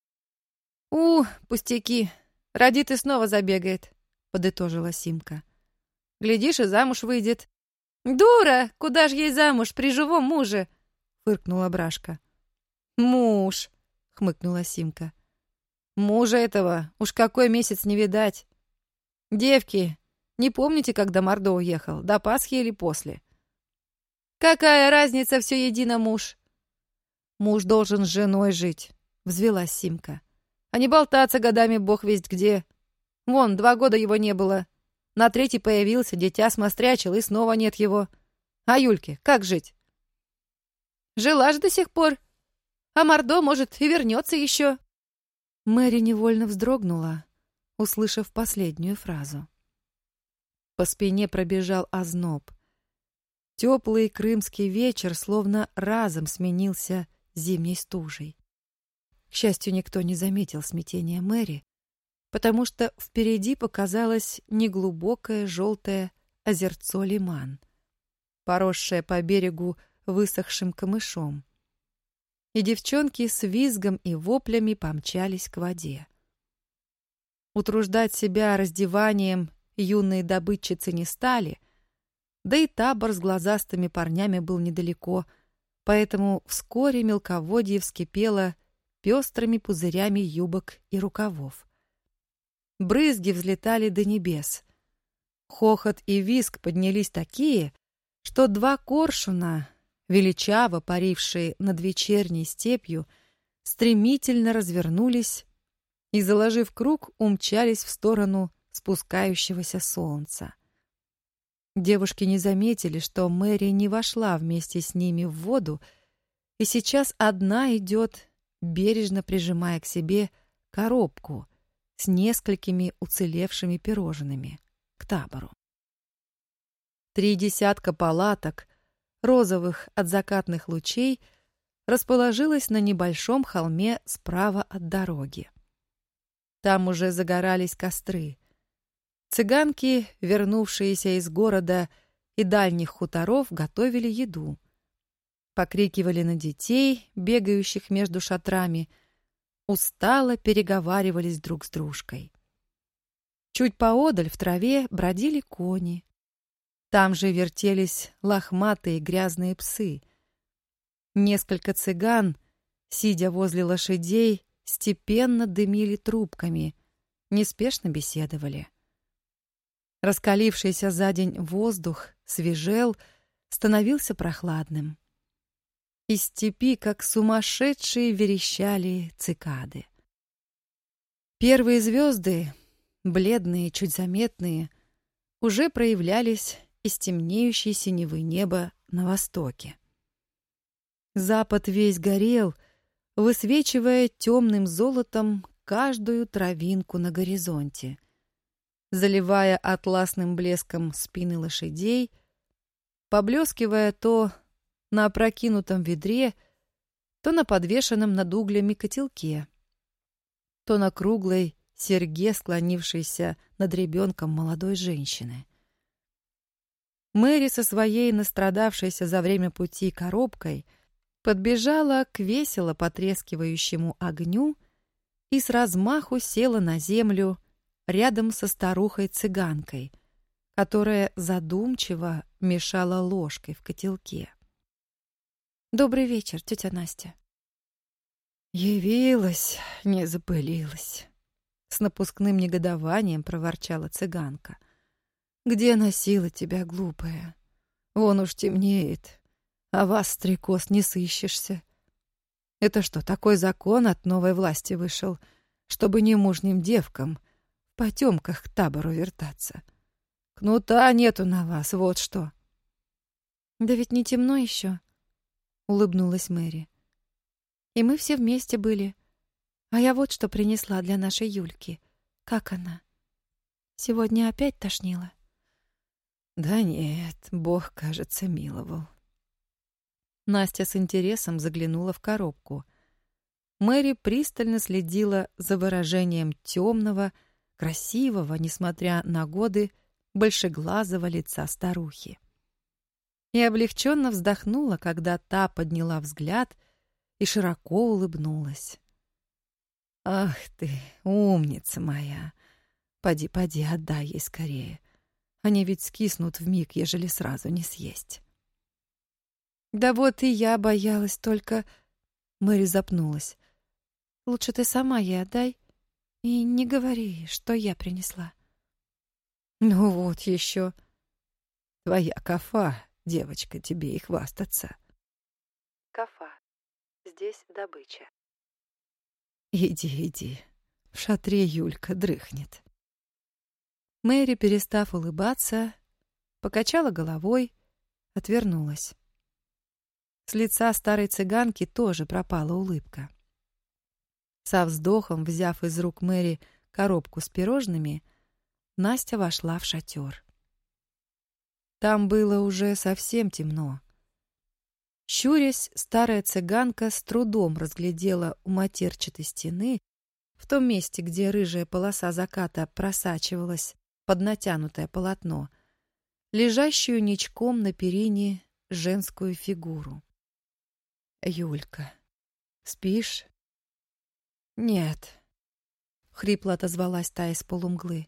A: У, пустяки, Радит и снова забегает, подытожила Симка. Глядишь, и замуж выйдет. Дура, куда ж ей замуж при живом муже? Фыркнула Брашка. Муж, хмыкнула Симка. Мужа этого уж какой месяц не видать. Девки, не помните, когда Мордо уехал, до Пасхи или после? Какая разница, все едино муж. Муж должен с женой жить, взвелась Симка. А не болтаться годами бог весть где. Вон, два года его не было. На третий появился, дитя смострячил, и снова нет его. А Юльке как жить? Жила ж до сих пор. А Мордо, может, и вернется еще. Мэри невольно вздрогнула, услышав последнюю фразу. По спине пробежал озноб. Теплый крымский вечер словно разом сменился зимней стужей. К счастью, никто не заметил смятения Мэри, потому что впереди показалось неглубокое желтое озерцо Лиман, поросшее по берегу высохшим камышом. И девчонки с визгом и воплями помчались к воде. Утруждать себя раздеванием юные добытчицы не стали, да и табор с глазастыми парнями был недалеко, поэтому вскоре мелководье вскипело пестрыми пузырями юбок и рукавов. Брызги взлетали до небес. Хохот и визг поднялись такие, что два коршуна, величаво парившие над вечерней степью, стремительно развернулись и, заложив круг, умчались в сторону спускающегося солнца. Девушки не заметили, что Мэри не вошла вместе с ними в воду, и сейчас одна идет, бережно прижимая к себе коробку с несколькими уцелевшими пирожными к табору. Три десятка палаток, розовых от закатных лучей, расположилась на небольшом холме справа от дороги. Там уже загорались костры. Цыганки, вернувшиеся из города и дальних хуторов, готовили еду. Покрикивали на детей, бегающих между шатрами, устало переговаривались друг с дружкой. Чуть поодаль в траве бродили кони. Там же вертелись лохматые грязные псы. Несколько цыган, сидя возле лошадей, степенно дымили трубками, неспешно беседовали. Раскалившийся за день воздух свежел, становился прохладным. Из степи, как сумасшедшие, верещали цикады. Первые звезды, бледные, чуть заметные, уже проявлялись из темнеющей синевы неба на востоке. Запад весь горел, высвечивая темным золотом каждую травинку на горизонте, заливая атласным блеском спины лошадей, поблескивая то на опрокинутом ведре, то на подвешенном над углями котелке, то на круглой серьге, склонившейся над ребенком молодой женщины. Мэри со своей настрадавшейся за время пути коробкой подбежала к весело потрескивающему огню и с размаху села на землю рядом со старухой-цыганкой, которая задумчиво мешала ложкой в котелке. «Добрый вечер, тетя Настя». «Явилась, не запылилась», — с напускным негодованием проворчала цыганка. «Где носила тебя, глупая? Вон уж темнеет, а вас, стрекоз, не сыщешься. Это что, такой закон от новой власти вышел, чтобы немужним девкам в потемках к табору вертаться? Кнута нету на вас, вот что». «Да ведь не темно еще», — улыбнулась Мэри. «И мы все вместе были. А я вот что принесла для нашей Юльки. Как она? Сегодня опять тошнила?»
B: «Да нет, Бог, кажется, миловал».
A: Настя с интересом заглянула в коробку. Мэри пристально следила за выражением темного, красивого, несмотря на годы, большеглазого лица старухи. И облегченно вздохнула, когда та подняла взгляд и широко улыбнулась. «Ах ты, умница моя! Поди, поди, отдай ей скорее. Они ведь скиснут вмиг, ежели сразу не съесть». «Да вот и я боялась, только...» Мэри запнулась. «Лучше ты сама ей отдай и не говори, что я принесла».
B: «Ну вот еще. Твоя кафа, девочка, тебе и хвастаться».
A: Кафа. Здесь добыча.
B: «Иди, иди. В шатре Юлька дрыхнет».
A: Мэри, перестав улыбаться, покачала головой, отвернулась. С лица старой цыганки тоже пропала улыбка. Со вздохом, взяв из рук Мэри коробку с пирожными, Настя вошла в шатер. Там было уже совсем темно. Щурясь, старая цыганка с трудом разглядела у матерчатой стены, в том месте, где рыжая полоса заката просачивалась под натянутое полотно, лежащую ничком на перине женскую фигуру.
B: «Юлька, спишь?»
A: «Нет», — хрипло отозвалась та из полумглы.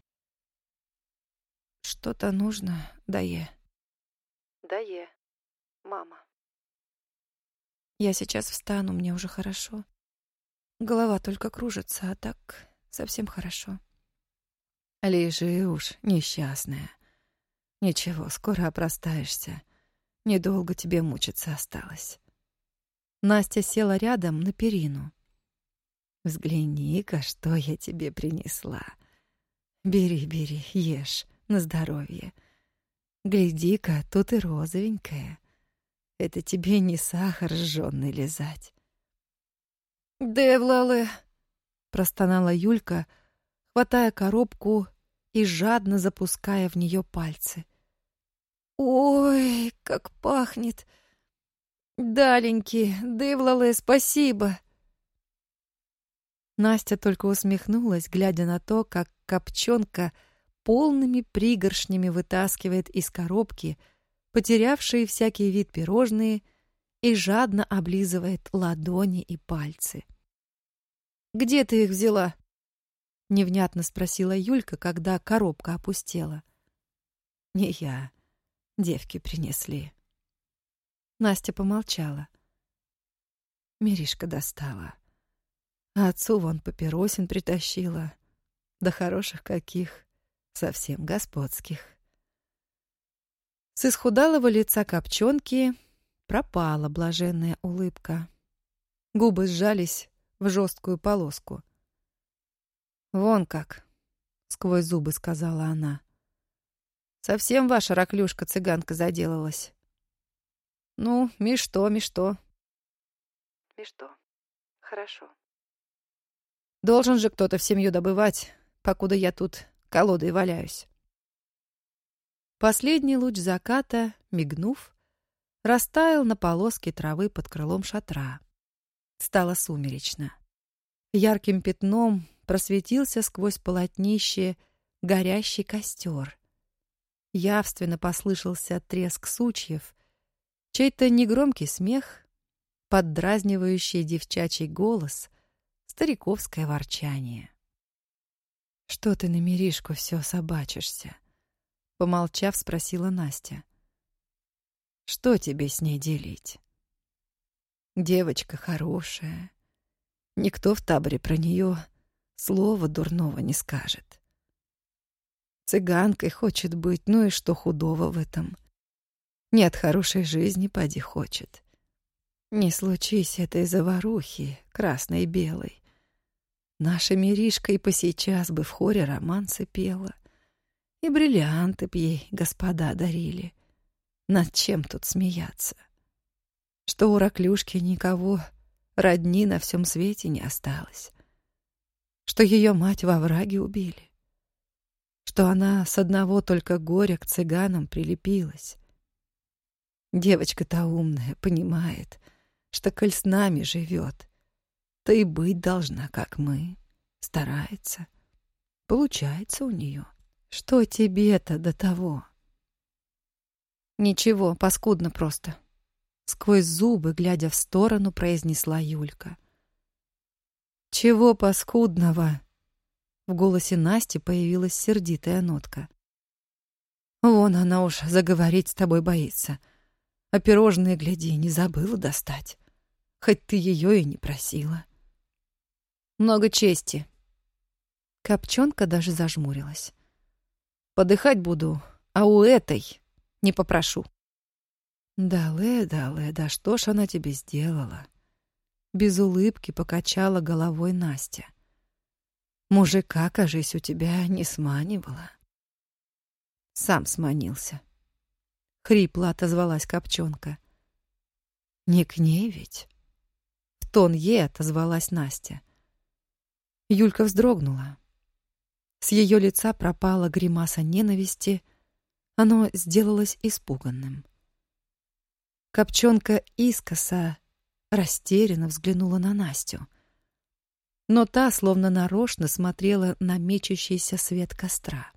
B: «Что-то нужно, Дае?»
A: «Дае, мама». «Я сейчас встану, мне уже хорошо. Голова только кружится, а так совсем хорошо».
B: «Лежи уж, несчастная. Ничего, скоро опростаешься. Недолго тебе мучиться осталось».
A: Настя села рядом на перину.
B: «Взгляни-ка, что я тебе принесла. Бери, бери, ешь, на здоровье. Гляди-ка, тут и розовенькая. Это тебе не сахар жжённый лизать».
A: «Девлале!» — простонала Юлька, хватая коробку и жадно запуская в нее пальцы. «Ой, как пахнет! Даленьки, Девлале, спасибо!» Настя только усмехнулась, глядя на то, как копчонка полными пригоршнями вытаскивает из коробки потерявшие всякий вид пирожные и жадно облизывает ладони и пальцы. «Где ты их взяла?» — невнятно спросила Юлька, когда коробка опустела.
B: «Не я. Девки принесли».
A: Настя помолчала.
B: Миришка достала. А отцу вон папиросин притащила. Да хороших каких, совсем господских.
A: С исхудалого лица копчонки пропала блаженная улыбка. Губы сжались в жесткую полоску. «Вон как!» — сквозь зубы сказала она. «Совсем ваша раклюшка-цыганка заделалась». «Ну, миш-то, миш-то». «Миш-то. Хорошо». «Должен же кто-то в семью добывать, покуда я тут колодой валяюсь». Последний луч заката, мигнув, растаял на полоске травы под крылом шатра. Стало сумеречно. Ярким пятном просветился сквозь полотнище горящий костер. Явственно послышался треск сучьев, чей-то негромкий смех, поддразнивающий девчачий голос, стариковское ворчание. «Что ты на Миришку все собачишься?» — помолчав, спросила Настя. «Что тебе с ней делить? Девочка хорошая. Никто в таборе про нее слова дурного не скажет. Цыганкой хочет быть, ну и что худого в этом? Нет, хорошей жизни поди хочет. Не случись этой заварухи, красной и белой. Наша Миришка и посейчас бы в хоре романсы пела, и бриллианты б ей господа дарили. Над чем тут смеяться? Что у Раклюшки никого родни на всем свете не осталось. Что ее мать во враге убили. Что она с одного только горя к цыганам прилепилась. Девочка-то умная, понимает, что коль с нами живет, то и быть должна, как мы, старается. Получается у нее. Что тебе-то до того? Ничего, паскудно просто. Сквозь зубы, глядя в сторону, произнесла Юлька. Чего паскудного? В голосе Насти появилась сердитая нотка. Вон она уж заговорить с тобой боится. А пирожные, гляди, не забыла достать. Хоть ты ее и не просила. Много чести. Копчонка даже зажмурилась. Подыхать буду, а у этой не попрошу. Дале, дале, да что ж она тебе сделала? Без улыбки покачала головой Настя. Мужика, кажись, у тебя не сманивала. Сам сманился. Хрипло отозвалась Копчонка. Не к ней ведь? В тон ей отозвалась Настя. Юлька вздрогнула. С ее лица пропала гримаса ненависти, оно сделалось испуганным. Копчонка искоса, растерянно взглянула на Настю. Но та, словно нарочно, смотрела на мечущийся свет костра.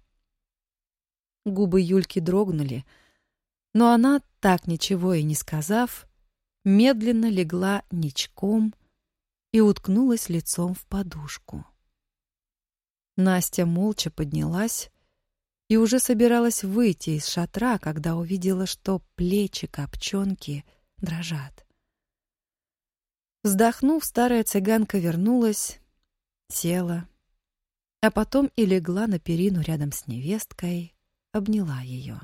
A: Губы Юльки дрогнули, но она, так ничего и не сказав, медленно легла ничком и уткнулась лицом в подушку. Настя молча поднялась и уже собиралась выйти из шатра, когда увидела, что плечи Копчонки дрожат. Вздохнув, старая цыганка вернулась, села, а потом и легла на перину рядом с невесткой, обняла ее.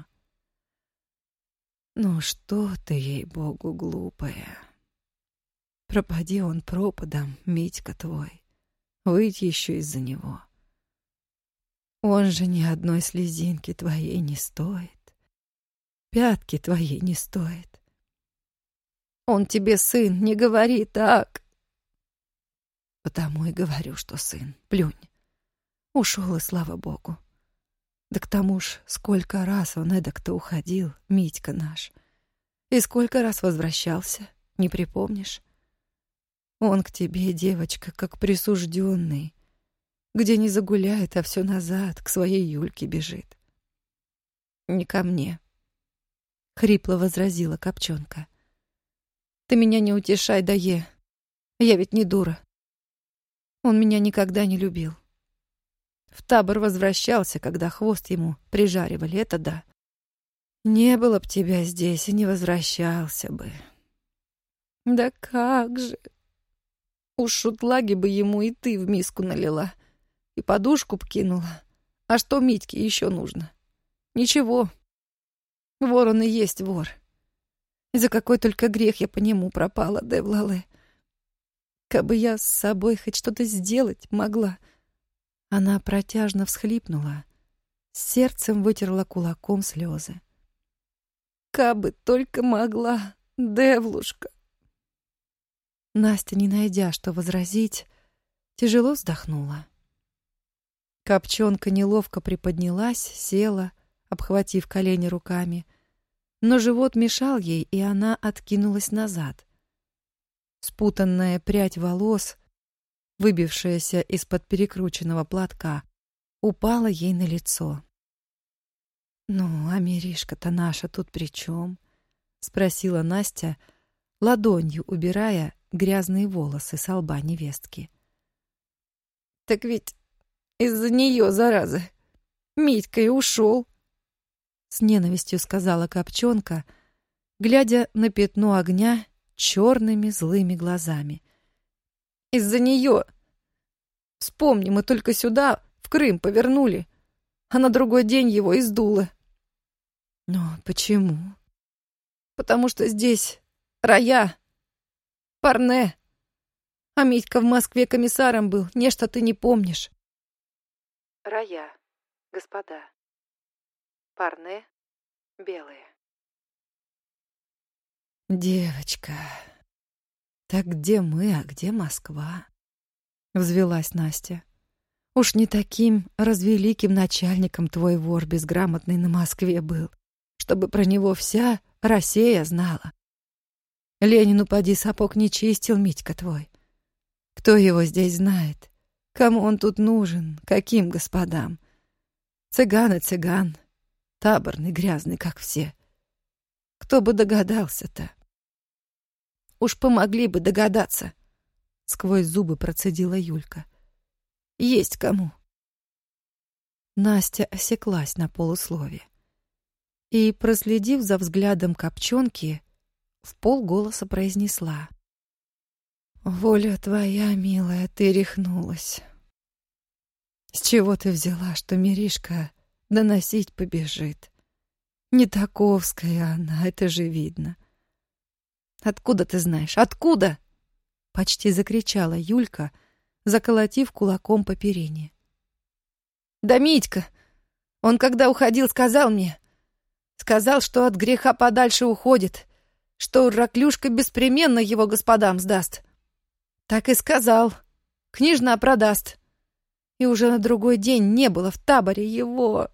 A: «Ну что ты, ей-богу, глупая! Пропади он пропадом, Митька твой, выйдь еще из-за него. Он же ни одной слезинки твоей не стоит, пятки твоей не стоит. Он тебе сын, не говори так!» «Потому и говорю, что сын, плюнь. Ушел, и слава богу. Да к тому ж, сколько раз он эдак-то уходил, Митька наш. И сколько раз возвращался, не припомнишь? Он к тебе, девочка, как присужденный, где не загуляет, а все назад, к своей Юльке бежит. Не ко мне», — хрипло возразила Копчонка. «Ты меня не утешай, дае. Я ведь не дура. Он меня никогда не любил. В табор возвращался, когда хвост ему прижаривали, это да. Не было б тебя здесь, и не возвращался бы. Да как же! Уж шутлаги бы ему и ты в миску налила, и подушку б кинула. А что Митьке еще нужно? Ничего. Вор он и есть вор. И за какой только грех я по нему пропала, Девлале. Кабы я с собой хоть что-то сделать могла. Она протяжно всхлипнула, с сердцем вытерла кулаком слезы. Кабы только могла, Девлушка. Настя, не найдя, что возразить, тяжело вздохнула. Копчонка неловко приподнялась, села, обхватив колени руками, но живот мешал ей, и она откинулась назад. Спутанная прядь волос выбившаяся из-под перекрученного платка, упала ей на лицо. «Ну, а Миришка-то наша тут при чем?» — спросила Настя, ладонью убирая грязные волосы с лба невестки.
B: «Так ведь из-за нее, зараза, Митька и ушел», — с ненавистью сказала Копчонка, глядя на пятно огня черными злыми глазами. «Из-за нее. Вспомни, мы только сюда, в Крым, повернули, а на другой день его издуло».
A: «Но почему?»
B: «Потому что здесь рая, парне, а Митька в Москве комиссаром был, нечто ты не помнишь».
A: Рая, господа. Парне, белые. «Девочка, так где мы, а где Москва?» — взвелась Настя. «Уж не таким развеликим начальником твой вор безграмотный на Москве был, чтобы про него вся Россия знала. Ленину поди сапог не чистил, Митька твой. Кто его здесь знает? Кому он тут нужен? Каким господам? Цыган и цыган, таборный, грязный, как все. Кто бы догадался-то?»
B: «Уж помогли бы догадаться»,
A: — сквозь зубы процедила Юлька.
B: «Есть кому».
A: Настя осеклась на полуслове и, проследив за взглядом Копчонки, в полголоса произнесла: «Воля твоя, милая, ты рехнулась. С чего ты взяла, что Миришка доносить побежит? Не таковская она, это же видно».
B: «Откуда ты знаешь? Откуда?» — почти закричала Юлька, заколотив кулаком по перине. «Да Митька, он когда уходил, сказал мне, сказал, что от греха подальше уходит, что Раклюшка беспременно его господам сдаст. Так и сказал, княжна продаст. И уже на другой день не было в таборе его».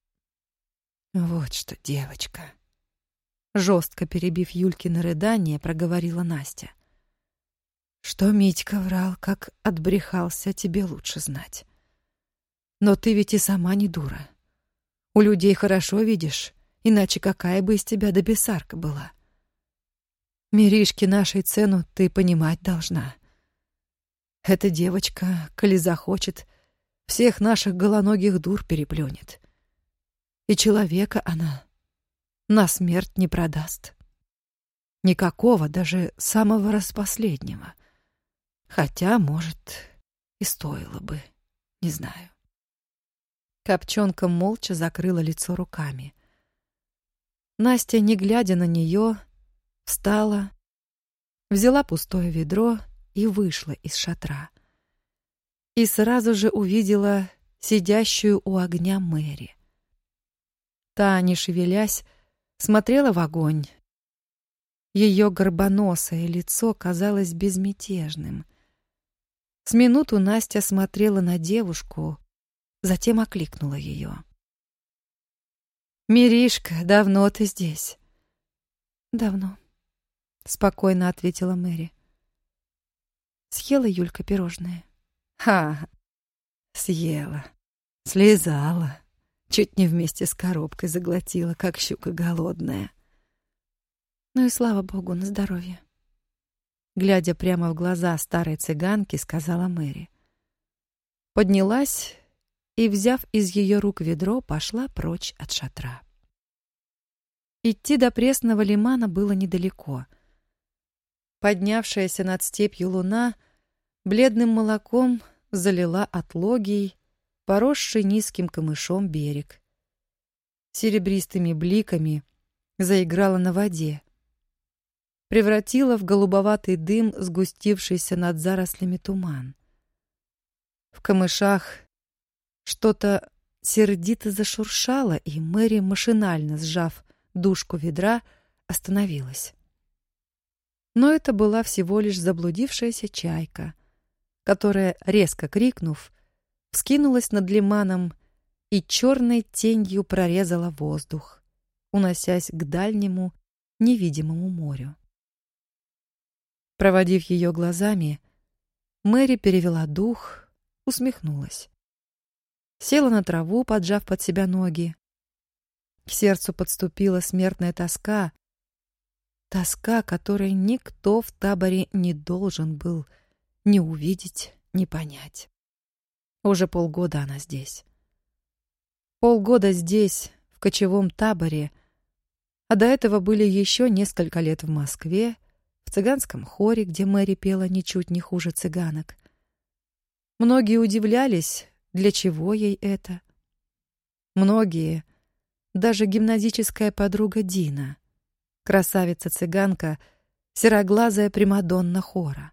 A: «Вот что, девочка!» Жестко перебив Юлькино рыдание, проговорила Настя. «Что Митька врал, как отбрехался, тебе лучше знать. Но ты ведь и сама не дура. У людей хорошо видишь, иначе какая бы из тебя добесарка была. Миришке нашей цену ты понимать должна. Эта девочка, коли захочет, всех наших голоногих дур переплюнет. И человека она на смерть не продаст. Никакого, даже самого распоследнего. Хотя, может, и стоило бы, не знаю». Копчонка молча закрыла лицо руками. Настя, не глядя на нее, встала, взяла пустое ведро и вышла из шатра. И сразу же увидела сидящую у огня Мэри. Та, не шевелясь, смотрела в огонь. Ее горбоносое лицо казалось безмятежным. С минуту Настя смотрела на девушку, затем окликнула ее. «Миришка, давно ты здесь?» «Давно», — спокойно ответила Мэри. «Съела Юлька пирожное?» «Ха, съела, слезала, чуть не вместе с коробкой заглотила, как щука голодная». «Ну и слава богу, на здоровье», — глядя прямо в глаза старой цыганки, сказала Мэри. Поднялась и, взяв из ее рук ведро, пошла прочь от шатра. Идти до пресного лимана было недалеко. Поднявшаяся над степью луна бледным молоком залила отлогий, поросший низким камышом берег. Серебристыми бликами заиграла на воде, превратила в голубоватый дым сгустившийся над зарослями туман. В камышах что-то сердито зашуршало, и Мэри, машинально сжав дужку ведра, остановилась. Но это была всего лишь заблудившаяся чайка, которая, резко крикнув, вскинулась над лиманом и черной тенью прорезала воздух, уносясь к дальнему невидимому морю. Проводив ее глазами, Мэри перевела дух, усмехнулась. Села на траву, поджав под себя ноги. К сердцу подступила смертная тоска. Тоска, которой никто в таборе не должен был ни увидеть, ни понять. Уже полгода она здесь. Полгода здесь, в кочевом таборе, а до этого были еще несколько лет в Москве, в цыганском хоре, где Мэри пела ничуть не хуже цыганок. Многие удивлялись, для чего ей это. Многие, даже гимназическая подруга Дина, красавица-цыганка, сероглазая примадонна хора.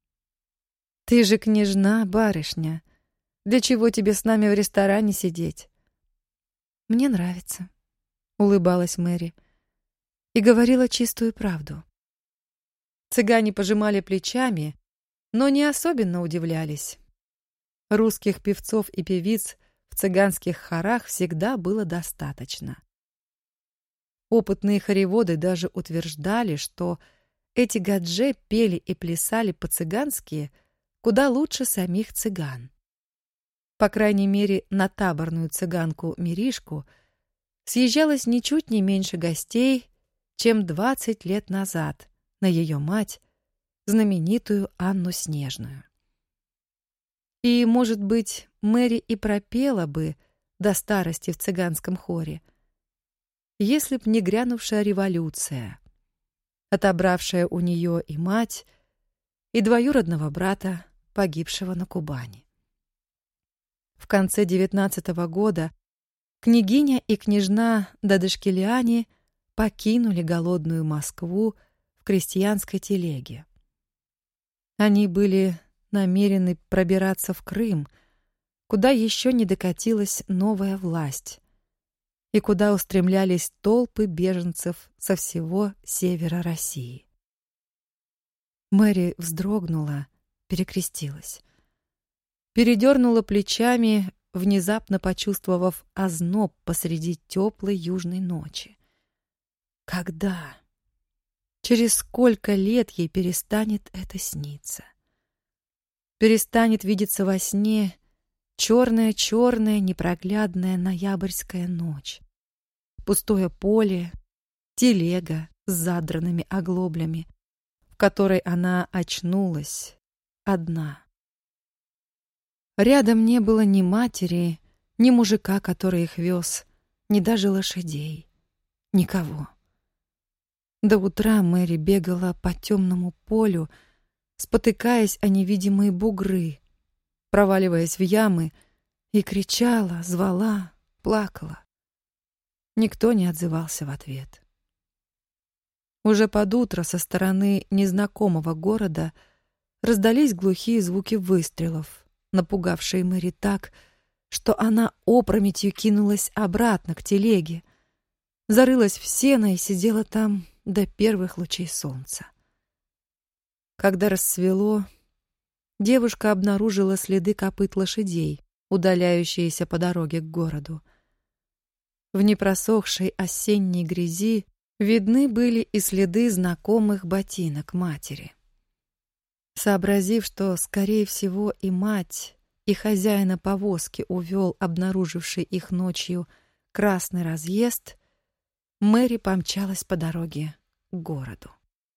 A: «Ты же княжна, барышня. Для чего тебе с нами в ресторане сидеть?» «Мне нравится», — улыбалась Мэри и говорила чистую правду. Цыгане пожимали плечами, но не особенно удивлялись. Русских певцов и певиц в цыганских хорах всегда было достаточно. Опытные хореводы даже утверждали, что эти гадже пели и плясали по-цыгански куда лучше самих цыган. По крайней мере, на таборную цыганку Миришку съезжалось ничуть не меньше гостей, чем двадцать лет назад на ее мать, знаменитую Анну Снежную. И, может быть, Мэри и пропела бы до старости в цыганском хоре, если б не грянувшая революция, отобравшая у нее и мать, и двоюродного брата, погибшего на Кубани. В конце девятнадцатого года княгиня и княжна Дадышкелиани покинули голодную Москву в крестьянской телеге. Они были намерены пробираться в Крым, куда еще не докатилась новая власть, и куда устремлялись толпы беженцев со всего севера России. Мэри вздрогнула, перекрестилась. Передернула плечами, внезапно почувствовав озноб посреди теплой южной ночи. Когда? Через сколько лет ей перестанет это сниться? Перестанет видеться во сне черная-черная непроглядная ноябрьская ночь. Пустое поле, телега с задранными оглоблями, в которой она очнулась одна. Рядом не было ни матери, ни мужика, который их вез, ни даже лошадей. Никого. До утра Мэри бегала по темному полю, спотыкаясь о невидимые бугры, проваливаясь в ямы, и кричала, звала, плакала. Никто не отзывался в ответ. Уже под утро со стороны незнакомого города раздались глухие звуки выстрелов, напугавшие Мэри так, что она опрометью кинулась обратно к телеге, зарылась в сено и сидела там до первых лучей солнца. Когда рассвело, девушка обнаружила следы копыт лошадей, удаляющиеся по дороге к городу. В непросохшей осенней грязи видны были и следы знакомых ботинок матери. Сообразив, что, скорее всего, и мать, и хозяина повозки увел обнаруживший их ночью красный разъезд, Мэри помчалась по дороге к городу.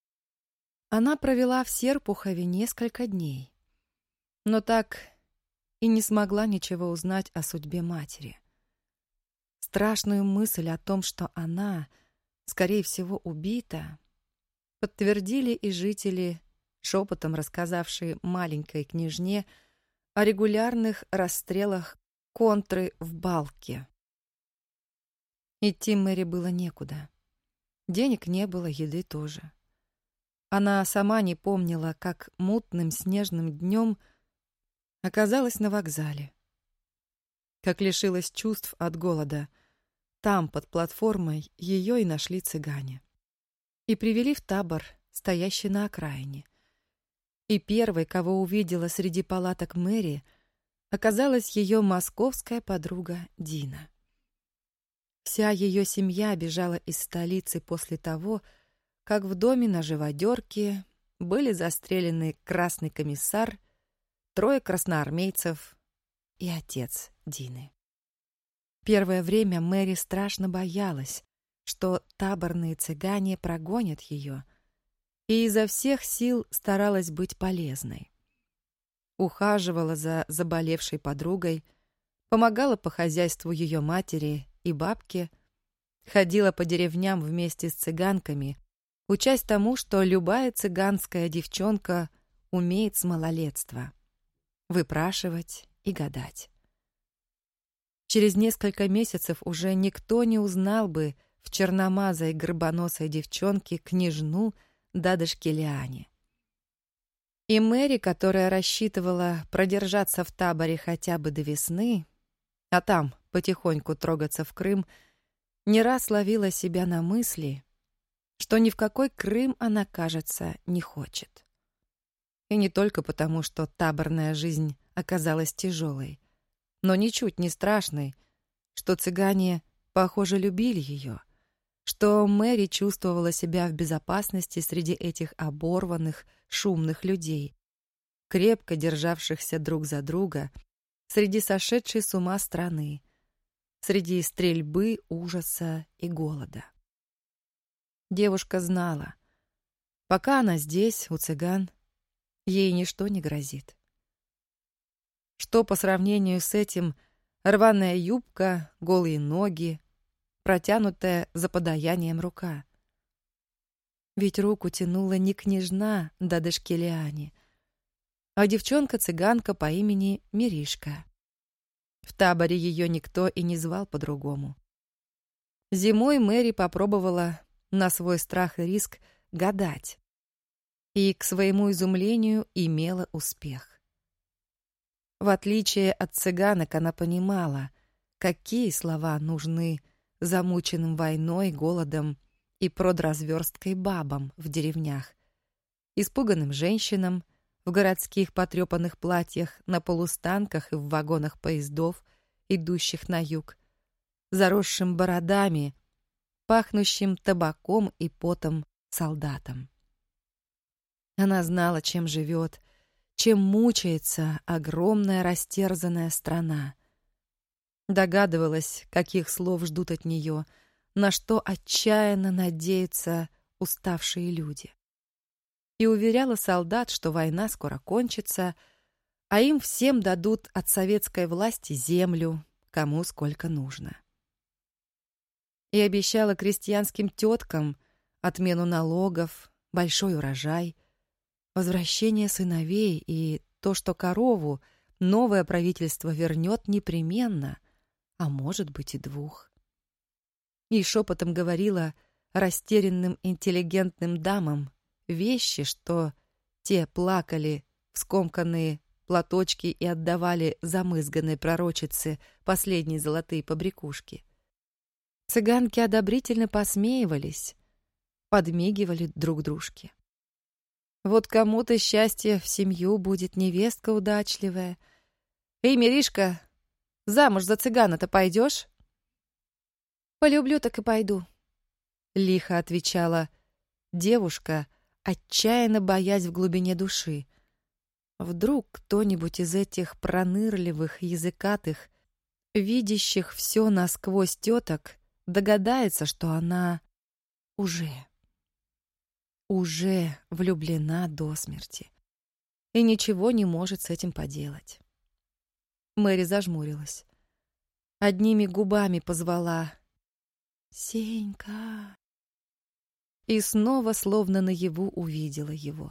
A: Она провела в Серпухове несколько дней, но так и не смогла ничего узнать о судьбе матери. Страшную мысль о том, что она, скорее всего, убита, подтвердили и жители, шепотом рассказавшие маленькой княжне о регулярных расстрелах контры в Балке. Идти Мэри было некуда. Денег не было, еды тоже. Она сама не помнила, как мутным снежным днем оказалась на вокзале, как лишилась чувств от голода. Там, под платформой, ее и нашли цыгане. И привели в табор, стоящий на окраине. И первой, кого увидела среди палаток Мэри, оказалась ее московская подруга Дина. Вся ее семья бежала из столицы после того, как в доме на Живодерке были застрелены красный комиссар, трое красноармейцев и отец Дины. Первое время Мэри страшно боялась, что таборные цыгане прогонят ее, и изо всех сил старалась быть полезной. Ухаживала за заболевшей подругой, помогала по хозяйству ее матери и бабке, ходила по деревням вместе с цыганками, учась тому, что любая цыганская девчонка умеет с малолетства — выпрашивать и гадать. Через несколько месяцев уже никто не узнал бы в черномазой горбоносой девчонке княжну дядюшки Лиане. И Мэри, которая рассчитывала продержаться в таборе хотя бы до весны, а там потихоньку трогаться в Крым, не раз ловила себя на мысли, что ни в какой Крым она, кажется, не хочет. И не только потому, что таборная жизнь оказалась тяжелой, но ничуть не страшной, что цыгане, похоже, любили ее, что Мэри чувствовала себя в безопасности среди этих оборванных, шумных людей, крепко державшихся друг за друга, среди сошедшей с ума страны, среди стрельбы, ужаса и голода. Девушка знала, пока она здесь, у цыган, ей ничто не грозит. Что по сравнению с этим рваная юбка, голые ноги, протянутая за подаянием рука? Ведь руку тянула не княжна дядюшки Лиане, а девчонка-цыганка по имени Миришка. В таборе ее никто и не звал по-другому. Зимой Мэри попробовала на свой страх и риск гадать, и, к своему изумлению, имела успех. В отличие от цыганок, она понимала, какие слова нужны замученным войной, голодом и продразверсткой бабам в деревнях, испуганным женщинам в городских потрепанных платьях на полустанках и в вагонах поездов, идущих на юг, заросшим бородами, пахнущим табаком и потом солдатам. Она знала, чем живет, чем мучается огромная растерзанная страна. Догадывалась, каких слов ждут от нее, на что отчаянно надеются уставшие люди. И уверяла солдат, что война скоро кончится, а им всем дадут от советской власти землю, кому сколько нужно. И обещала крестьянским теткам отмену налогов, большой урожай, возвращение сыновей и то, что корову новое правительство вернет непременно, а может быть и двух. И шепотом говорила растерянным интеллигентным дамам вещи, что те плакали в скомканные платочки и отдавали замызганной пророчице последние золотые побрякушки. Цыганки одобрительно посмеивались, подмигивали друг дружке. Вот кому-то счастье в семью будет невестка удачливая. Эй, Миришка, замуж за цыгана-то пойдешь? Полюблю, так и пойду, лихо отвечала девушка, отчаянно боясь в глубине души. Вдруг кто-нибудь из этих пронырливых, языкатых, видящих все насквозь теток, догадается, что она уже, уже влюблена до смерти и ничего не может с этим поделать. Мэри зажмурилась. Одними губами позвала «Сенька!» и снова, словно наяву, увидела его.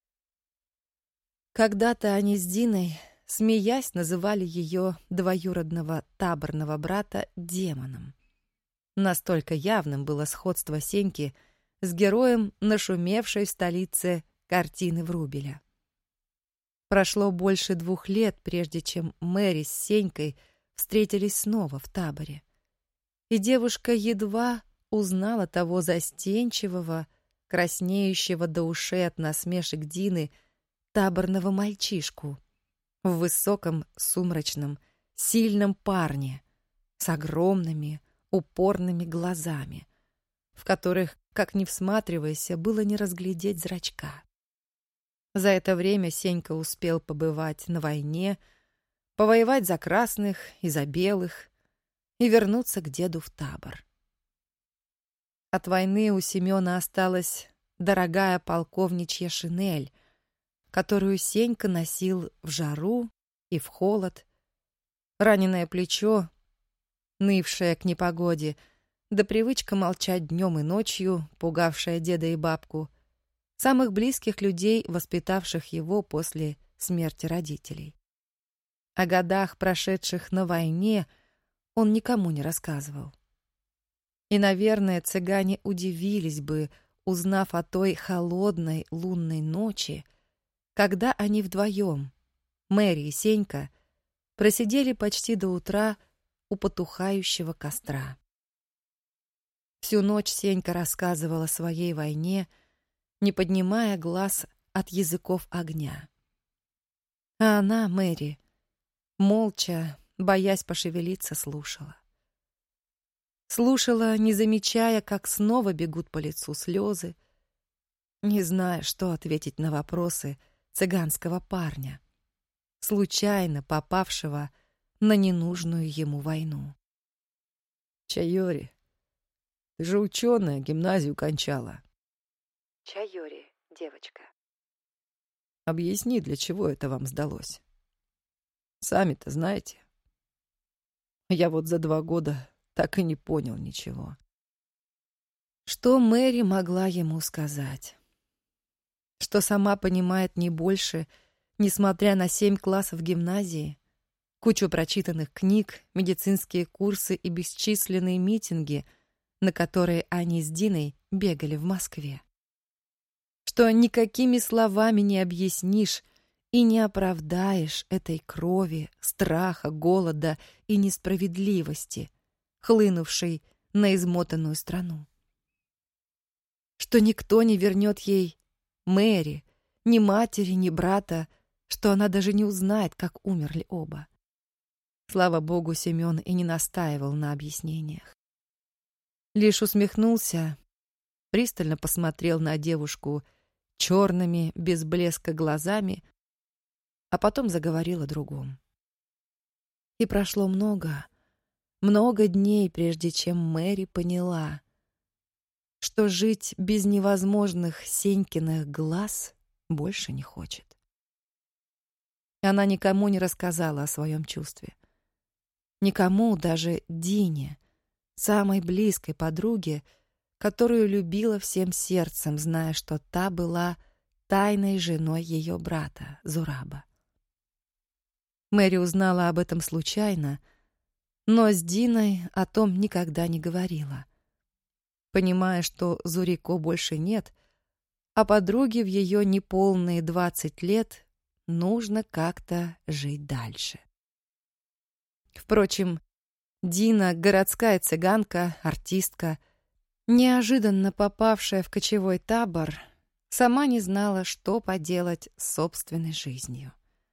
A: Когда-то они с Диной, смеясь, называли ее двоюродного таборного брата демоном. Настолько явным было сходство Сеньки с героем нашумевшей в столице картины Врубеля. Прошло больше двух лет, прежде чем Мэри с Сенькой встретились снова в таборе. И девушка едва узнала того застенчивого, краснеющего до ушей от насмешек Дины, таборного мальчишку в высоком, сумрачном, сильном парне с огромными, упорными глазами, в которых, как ни всматривайся, было не разглядеть зрачка. За это время Сенька успел побывать на войне, повоевать за красных и за белых и вернуться к деду в табор. От войны у Семёна осталась дорогая полковничья шинель, которую Сенька носил в жару и в холод. Раненое плечо, нывшее к непогоде, да привычка молчать днем и ночью, пугавшая деда и бабку, самых близких людей, воспитавших его после смерти родителей. О годах, прошедших на войне, он никому не рассказывал. И, наверное, цыгане удивились бы, узнав о той холодной лунной ночи, когда они вдвоем, Мэри и Сенька, просидели почти до утра у потухающего костра. Всю ночь Сенька рассказывала о своей войне, не поднимая глаз от языков огня. А она, Мэри, молча, боясь пошевелиться, слушала. Слушала, не замечая, как снова бегут по лицу слезы, не зная, что ответить на вопросы цыганского парня, случайно попавшего на ненужную ему войну.
B: «Чайори, ты же ученая, гимназию кончала».
A: Чайори, девочка.
B: «Объясни, для чего это вам сдалось? Сами-то знаете. Я вот за два года так и не понял ничего».
A: Что Мэри могла ему сказать? Что сама понимает не больше, несмотря на семь классов гимназии, кучу прочитанных книг, медицинские курсы и бесчисленные митинги, на которые они с Диной бегали в Москве. Что никакими словами не объяснишь и не оправдаешь этой крови, страха, голода и несправедливости, хлынувшей на измотанную страну. Что никто не вернет ей Мэри, ни матери, ни брата, что она даже не узнает, как умерли оба. Слава богу, Семён и не настаивал на объяснениях. Лишь усмехнулся, пристально посмотрел на девушку черными, без блеска глазами, а потом заговорил о другом. И прошло много, много дней, прежде чем Мэри поняла, что жить без невозможных Сенькиных глаз больше не хочет. Она никому не рассказала о своем чувстве. Никому, даже Дине, самой близкой подруге, которую любила всем сердцем, зная, что та была тайной женой ее брата, Зураба. Мэри узнала об этом случайно, но с Диной о том никогда не говорила, понимая, что Зурико больше нет, а подруге в ее неполные двадцать лет нужно как-то жить дальше. Впрочем, Дина, городская цыганка, артистка, неожиданно попавшая в кочевой табор, сама не знала, что поделать с собственной жизнью.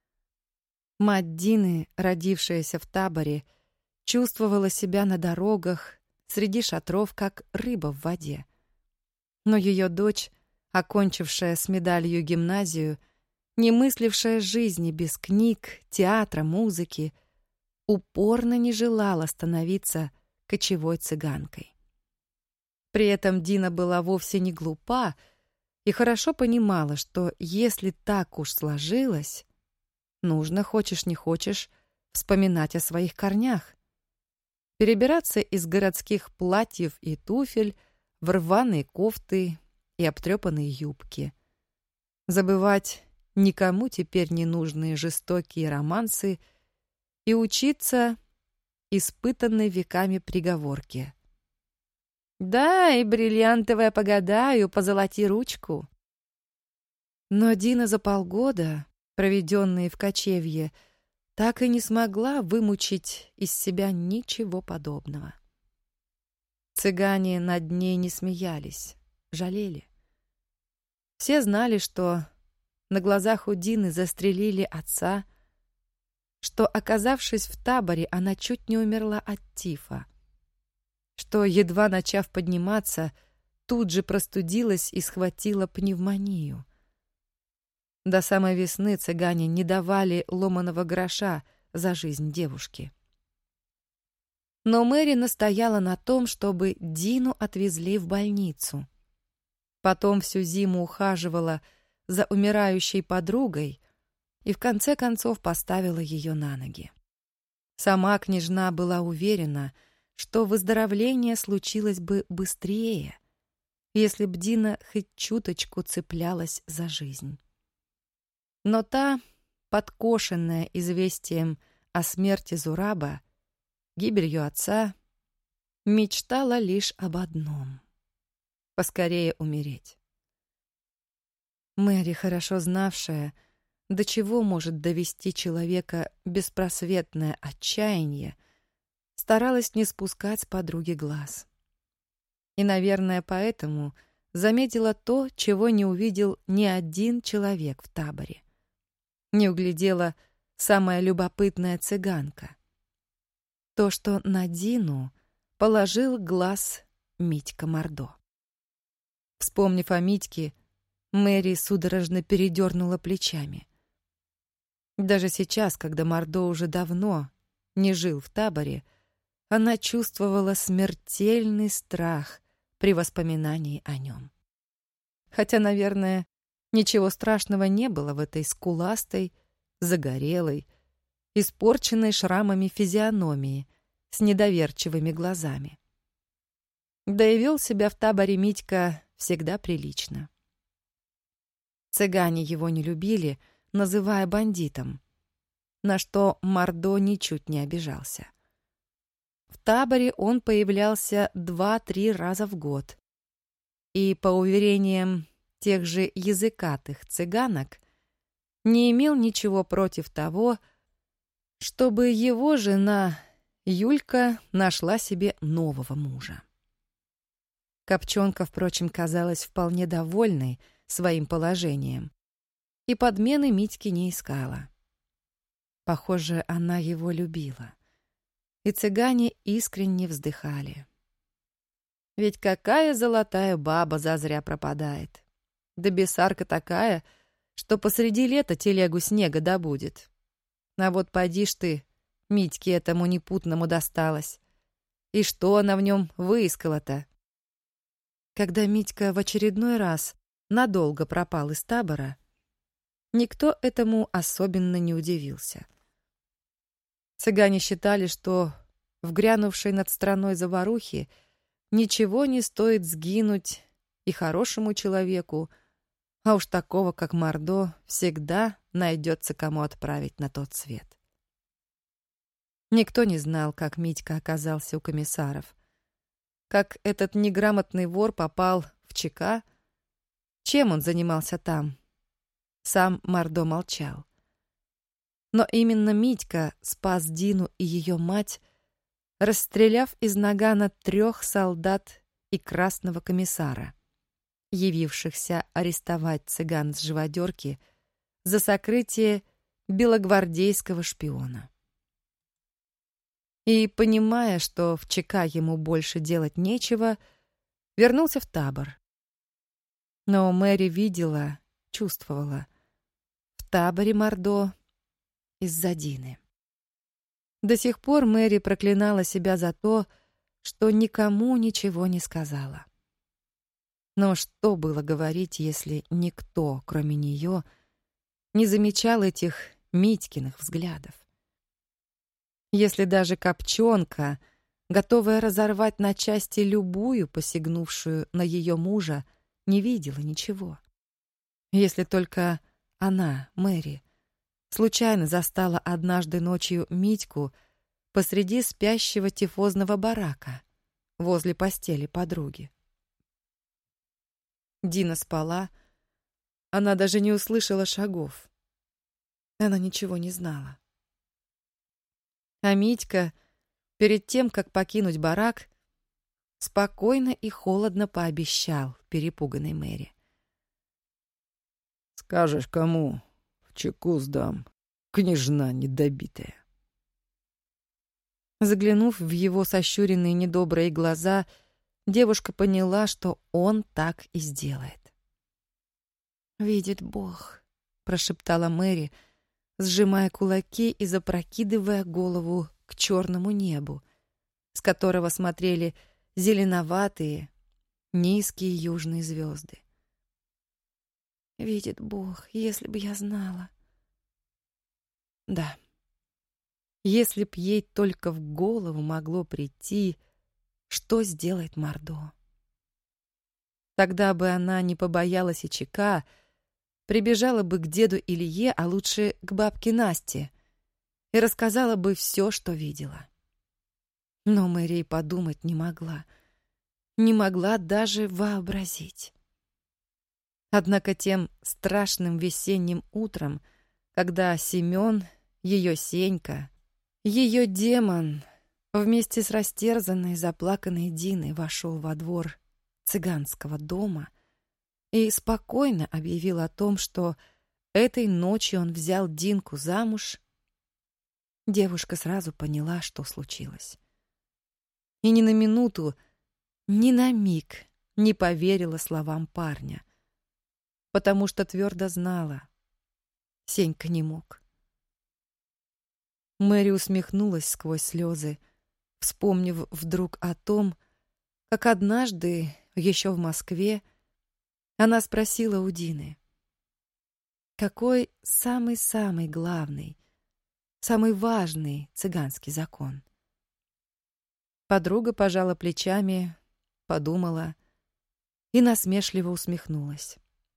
A: Мать Дины, родившаяся в таборе, чувствовала себя на дорогах, среди шатров, как рыба в воде. Но ее дочь, окончившая с медалью гимназию, не мыслившая жизни без книг, театра, музыки, упорно не желала становиться кочевой цыганкой. При этом Дина была вовсе не глупа и хорошо понимала, что если так уж сложилось, нужно, хочешь не хочешь, вспоминать о своих корнях, перебираться из городских платьев и туфель в рваные кофты и обтрепанные юбки, забывать никому теперь не нужные жестокие романсы и учиться испытанной веками приговорке. «Дай, бриллиантовая, погадаю, позолоти ручку». Но Дина за полгода, проведенные в кочевье, так и не смогла вымучить из себя ничего подобного. Цыгане над ней не смеялись, жалели. Все знали, что на глазах у Дины застрелили отца, что, оказавшись в таборе, она чуть не умерла от тифа, что, едва начав подниматься, тут же простудилась и схватила пневмонию. До самой весны цыгане не давали ломаного гроша за жизнь девушки. Но Мэри настояла на том, чтобы Дину отвезли в больницу. Потом всю зиму ухаживала за умирающей подругой и в конце концов поставила ее на ноги. Сама княжна была уверена, что выздоровление случилось бы быстрее, если б Дина хоть чуточку цеплялась за жизнь. Но та, подкошенная известием о смерти Зураба, гибелью отца, мечтала лишь об одном — поскорее умереть. Мэри, хорошо знавшая, до чего может довести человека беспросветное отчаяние, старалась не спускать с подруги глаз. И, наверное, поэтому заметила то, чего не увидел ни один человек в таборе. Не углядела самая любопытная цыганка. То, что на Дину положил глаз Митька Мордо. Вспомнив о Митьке, Мэри судорожно передернула плечами. Даже сейчас, когда Мордо уже давно не жил в таборе, она чувствовала смертельный страх при воспоминании о нем. Хотя, наверное, ничего страшного не было в этой скуластой, загорелой, испорченной шрамами физиономии с недоверчивыми глазами. Да и вел себя в таборе Митька всегда прилично. Цыгане его не любили, называя бандитом, на что Мордо ничуть не обижался. В таборе он появлялся два-три раза в год, и, по уверениям тех же языкатых цыганок, не имел ничего против того, чтобы его жена Юлька нашла себе нового мужа. Копчонка, впрочем, казалась вполне довольной своим положением и подмены Митьки не искала. Похоже, она его любила, и цыгане искренне вздыхали. Ведь какая золотая баба зазря пропадает. Да бесарка такая, что посреди лета телегу снега добудет. А вот поди ж ты, Митьке этому непутному досталось. И что она в нем выискала-то? Когда Митька в очередной раз надолго пропал из табора, никто этому особенно не удивился. Цыгане считали, что в грянувшей над страной заварухе ничего не стоит сгинуть и хорошему человеку, а уж такого, как Мордо, всегда найдется кому отправить на тот свет. Никто не знал, как Митька оказался у комиссаров, как этот неграмотный вор попал в ЧК, чем он занимался там. Сам Мордо молчал. Но именно Митька спас Дину и ее мать, расстреляв из нагана трех солдат и красного комиссара, явившихся арестовать цыган с живодерки за сокрытие белогвардейского шпиона. И, понимая, что в ЧК ему больше делать нечего, вернулся в табор. Но Мэри видела, чувствовала, в таборе Мордо из-за Дины. До сих пор Мэри проклинала себя за то, что никому ничего не сказала. Но что было говорить, если никто, кроме нее, не замечал этих Митькиных взглядов? Если даже Копчонка, готовая разорвать на части любую посягнувшую на ее мужа, не видела ничего. Если только она, Мэри, случайно застала однажды ночью Митьку посреди спящего тифозного барака возле постели подруги. Дина спала, она даже не услышала шагов. Она ничего не знала. А Митька, перед тем, как покинуть барак, спокойно и холодно пообещал перепуганной Мэри.
B: «Скажешь кому, в чеку сдам, княжна недобитая».
A: Заглянув в его сощуренные недобрые глаза, девушка поняла, что он так и сделает. «Видит Бог», — прошептала Мэри, сжимая кулаки и запрокидывая голову к черному небу, с которого смотрели зеленоватые, низкие южные звезды. «Видит Бог, если бы я знала». Да, если б ей только в голову могло прийти, что сделает Мордо. Тогда бы она не побоялась Ичака, прибежала бы к деду Илье, а лучше к бабке Насте, и рассказала бы все, что видела. Но Мэри и подумать не могла, не могла даже вообразить. Однако тем страшным весенним утром, когда Семен, ее Сенька, ее демон вместе с растерзанной, заплаканной Диной вошел во двор цыганского дома и спокойно объявил о том, что этой ночью он взял Динку замуж, девушка сразу поняла, что случилось. И ни на минуту, ни на миг не поверила словам парня, потому что твердо знала, Сенька не мог. Мэри усмехнулась сквозь слезы, вспомнив вдруг о том, как однажды, еще в Москве, она спросила у Дины, какой самый-самый главный, самый важный цыганский закон. Подруга пожала плечами, подумала и насмешливо усмехнулась.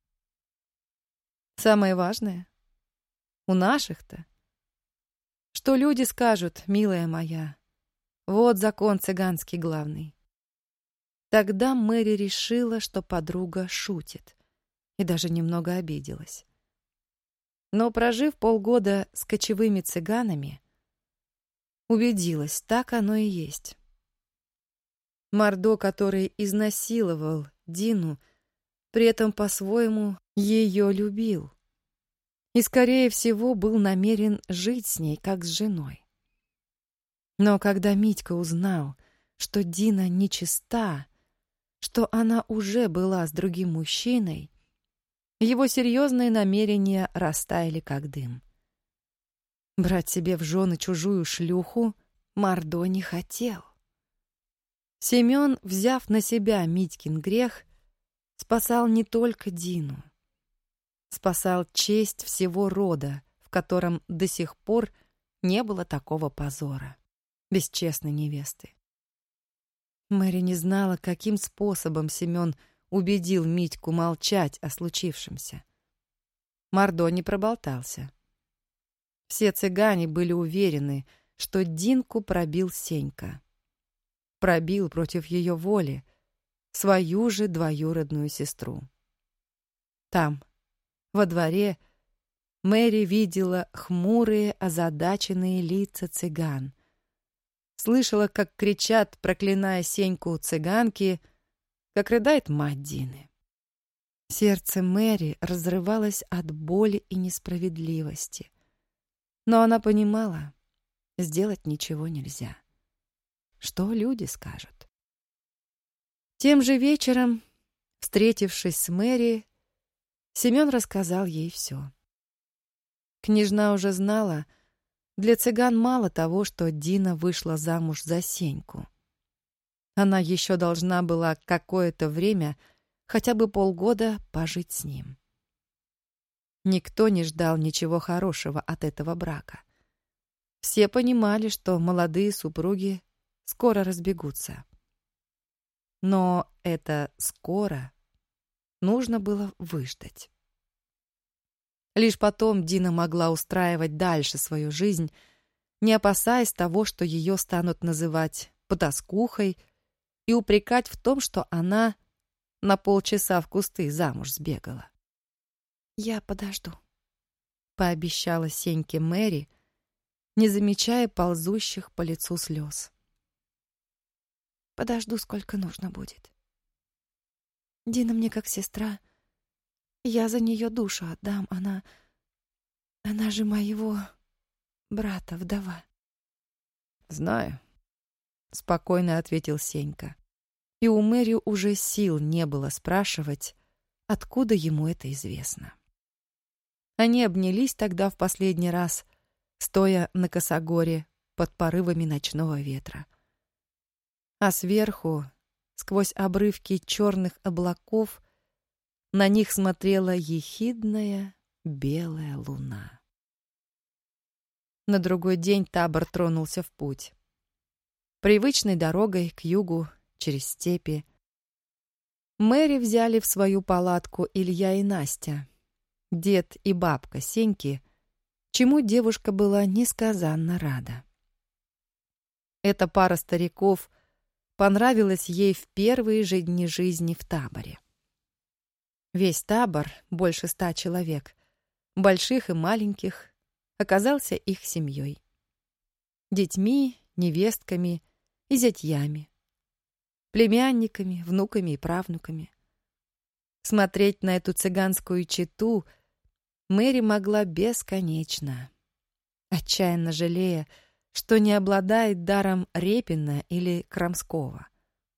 A: Самое важное? У наших-то? Что люди скажут, милая моя? Вот закон цыганский главный. Тогда Мэри решила, что подруга шутит, и даже немного обиделась. Но, прожив полгода с кочевыми цыганами, убедилась, так оно и есть. Мордо, который изнасиловал Дину, при этом по-своему ее любил и, скорее всего, был намерен жить с ней, как с женой. Но когда Митька узнал, что Дина нечиста, что она уже была с другим мужчиной, его серьезные намерения растаяли, как дым. Брать себе в жены чужую шлюху Мордо не хотел. Семен, взяв на себя Митькин грех, спасал не только Дину, спасал честь всего рода, в котором до сих пор не было такого позора, бесчестной невесты. Мэри не знала, каким способом Семен убедил Митьку молчать о случившемся. Мордо не проболтался. Все цыгане были уверены, что Динку пробил Сенька. Пробил против ее воли свою же двоюродную сестру. Там, во дворе, Мэри видела хмурые, озадаченные лица цыган. Слышала, как кричат, проклиная Сеньку, цыганки, как рыдает мать Дины. Сердце Мэри разрывалось от боли и несправедливости. Но она понимала, сделать ничего нельзя. Что люди скажут? Тем же вечером, встретившись с Мэри, Семен рассказал ей все. Княжна уже знала, для цыган мало того, что Дина вышла замуж за Сеньку. Она еще должна была какое-то время, хотя бы полгода, пожить с ним. Никто не ждал ничего хорошего от этого брака. Все понимали, что молодые супруги скоро разбегутся. Но это «скоро» нужно было выждать. Лишь потом Дина могла устраивать дальше свою жизнь, не опасаясь того, что ее станут называть потаскухой и упрекать в том, что она на полчаса в кусты замуж сбегала. «Я подожду», — пообещала Сеньке Мэри, не замечая ползущих по лицу слез. «Подожду, сколько нужно будет. Дина мне как сестра. Я за нее душу отдам. Она... Она же моего брата, вдова».
B: «Знаю», — спокойно ответил Сенька.
A: И у Мэри уже сил не было спрашивать, откуда ему это известно. Они обнялись тогда в последний раз, стоя на косогоре под порывами ночного ветра. А сверху, сквозь обрывки черных облаков, на них смотрела ехидная белая луна. На другой день табор тронулся в путь. Привычной дорогой к югу, через степи. Мэри взяли в свою палатку Илья и Настя, дед и бабка Сеньки, чему девушка была несказанно рада. Эта пара стариков понравилась ей в первые же дни жизни в таборе. Весь табор, больше ста человек, больших и маленьких, оказался их семьей. Детьми, невестками и зятьями, племянниками, внуками и правнуками. Смотреть на эту цыганскую чету Мэри могла бесконечно, отчаянно жалея, что не обладает даром Репина или Крамского.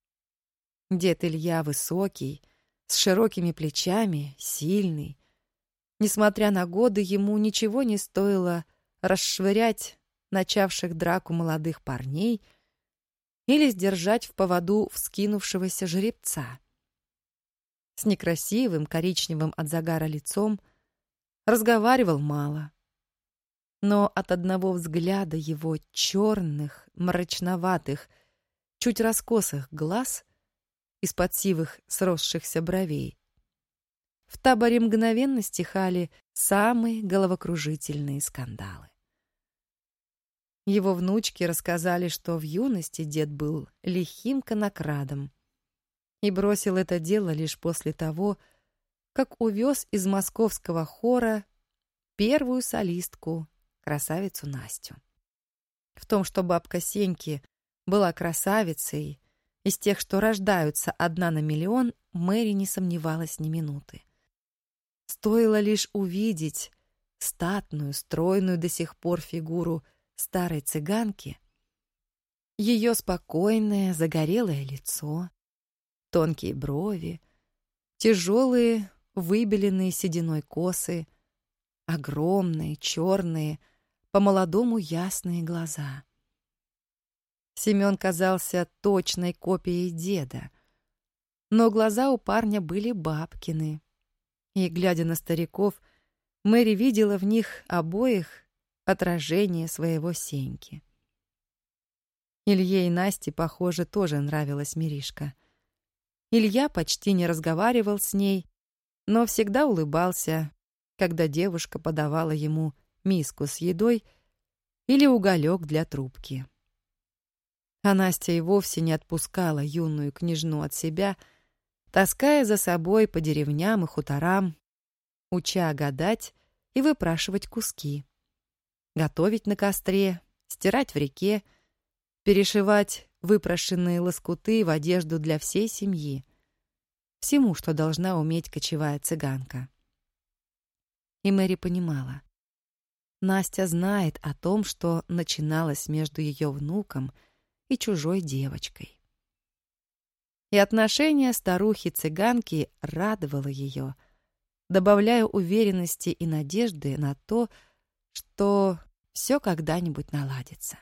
A: Дед Илья высокий, с широкими плечами, сильный. Несмотря на годы, ему ничего не стоило расшвырять начавших драку молодых парней или сдержать в поводу вскинувшегося жеребца. С некрасивым, коричневым от загара лицом разговаривал мало. Но от одного взгляда его черных, мрачноватых, чуть раскосых глаз из-под сивых сросшихся бровей в таборе мгновенно стихали самые головокружительные скандалы. Его внучки рассказали, что в юности дед был лихим конокрадом и бросил это дело лишь после того, как увез из московского хора первую солистку, красавицу Настю. В том, что бабка Сеньки была красавицей, из тех, что рождаются одна на миллион, Мэри не сомневалась ни минуты. Стоило лишь увидеть статную, стройную до сих пор фигуру старой цыганки, ее спокойное, загорелое лицо, тонкие брови, тяжелые, выбеленные сединой косы, огромные, черные, по-молодому ясные глаза. Семен казался точной копией деда, но глаза у парня были бабкины, и, глядя на стариков, Мэри видела в них обоих отражение своего Сеньки. Илье и Насте, похоже, тоже нравилась Миришка. Илья почти не разговаривал с ней, но всегда улыбался, когда девушка подавала ему миску с едой или уголек для трубки. А Настя и вовсе не отпускала юную княжну от себя, таская за собой по деревням и хуторам, уча гадать и выпрашивать куски, готовить на костре, стирать в реке, перешивать выпрошенные лоскуты в одежду для всей семьи, всему, что должна уметь кочевая цыганка. И Мэри понимала, Настя знает о том, что начиналось между ее внуком и чужой девочкой. И отношение старухи-цыганки радовало ее, добавляя уверенности и надежды на то, что все когда-нибудь наладится.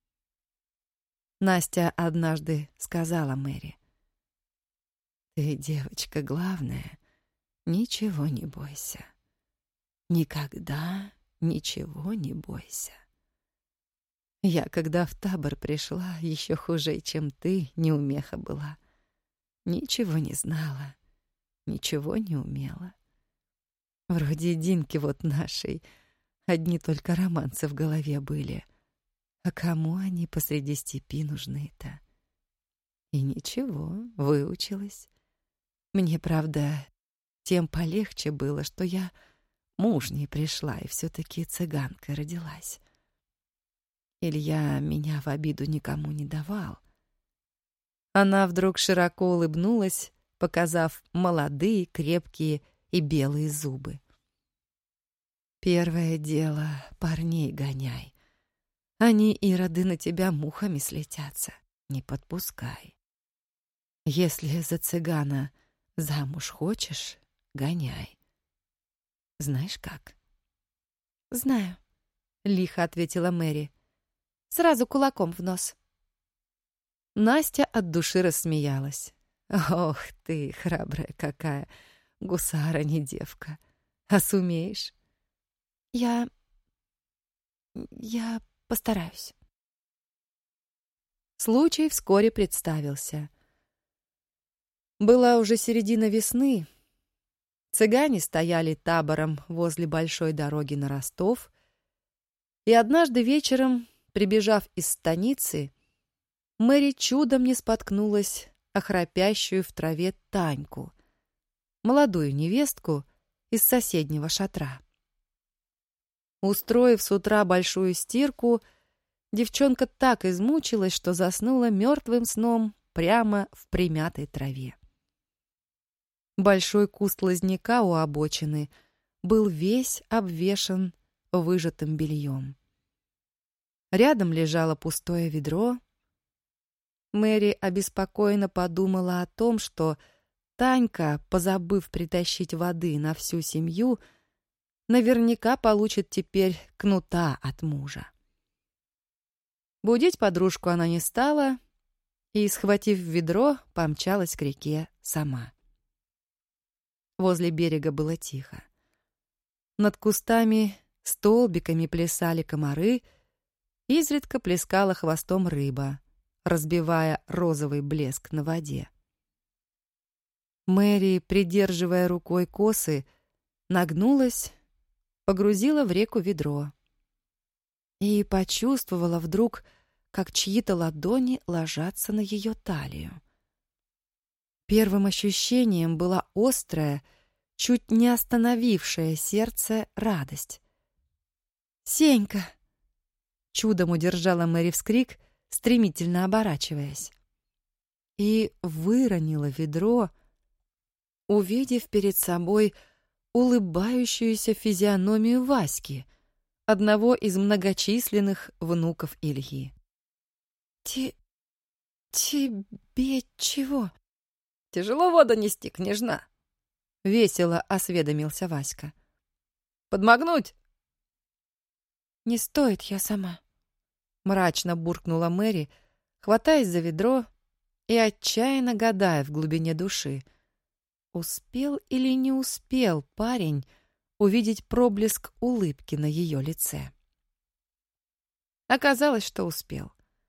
A: Настя однажды сказала Мэри: «Ты, девочка, главное, ничего не бойся. Никогда ничего не бойся. Я, когда в табор пришла, еще хуже, чем ты, неумеха была. Ничего не знала, ничего не умела. Вроде Динки вот нашей, одни только романсы в голове были. А кому они посреди степи нужны-то? И ничего, выучилась. Мне, правда, тем полегче было, что я мужней пришла и все-таки цыганкой родилась. Илья меня в обиду никому не давал». Она вдруг широко улыбнулась, показав молодые, крепкие и белые зубы. «Первое дело — парней гоняй. Они, ироды, на тебя мухами слетятся. Не подпускай. Если за цыгана замуж хочешь, гоняй. Знаешь как? «Знаю», — лихо ответила Мэри. «Сразу кулаком в нос». Настя от души рассмеялась. «Ох ты, храбрая какая, гусара не девка. А сумеешь?» «Я... я постараюсь». Случай вскоре представился. Была уже середина весны. Цыгане стояли табором возле большой дороги на Ростов, и однажды вечером, прибежав из станицы, Мэри чудом не споткнулась о храпящую в траве Таньку, молодую невестку из соседнего шатра. Устроив с утра большую стирку, девчонка так измучилась, что заснула мертвым сном прямо в примятой траве. Большой куст лозняка у обочины был весь обвешан выжатым бельем. Рядом лежало пустое ведро. Мэри обеспокоенно подумала о том, что Танька, позабыв притащить воды на всю семью, наверняка получит теперь кнута от мужа. Будить подружку она не стала и, схватив ведро, помчалась к реке сама. Возле берега было тихо. Над кустами столбиками плясали комары, изредка плескала хвостом рыба, разбивая розовый блеск на воде. Мэри, придерживая рукой косы, нагнулась, погрузила в реку ведро и почувствовала вдруг, как чьи-то ладони ложатся на ее талию. Первым ощущением была острая, чуть не остановившая сердце радость. «Сенька!» Чудом удержала Мэри вскрик, стремительно оборачиваясь. И выронила ведро, увидев перед собой улыбающуюся физиономию Васьки, одного из многочисленных внуков Ильи. «Ти... тебе чего?»
B: «Тяжело воду нести, княжна?» — весело осведомился Васька. «Подмогнуть?»
A: «Не стоит, я сама», — мрачно буркнула Мэри, хватаясь за ведро и отчаянно гадая в глубине души, успел или не успел парень увидеть проблеск улыбки на ее лице. Оказалось, что успел.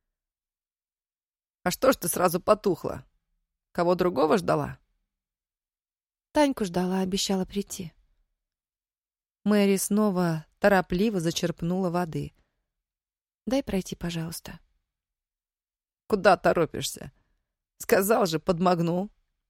B: «А что ж ты сразу потухла? Кого другого ждала?»
A: Таньку ждала, обещала прийти. Мэри снова торопливо зачерпнула воды. «Дай пройти, пожалуйста».
B: «Куда торопишься? Сказал же, подмогну».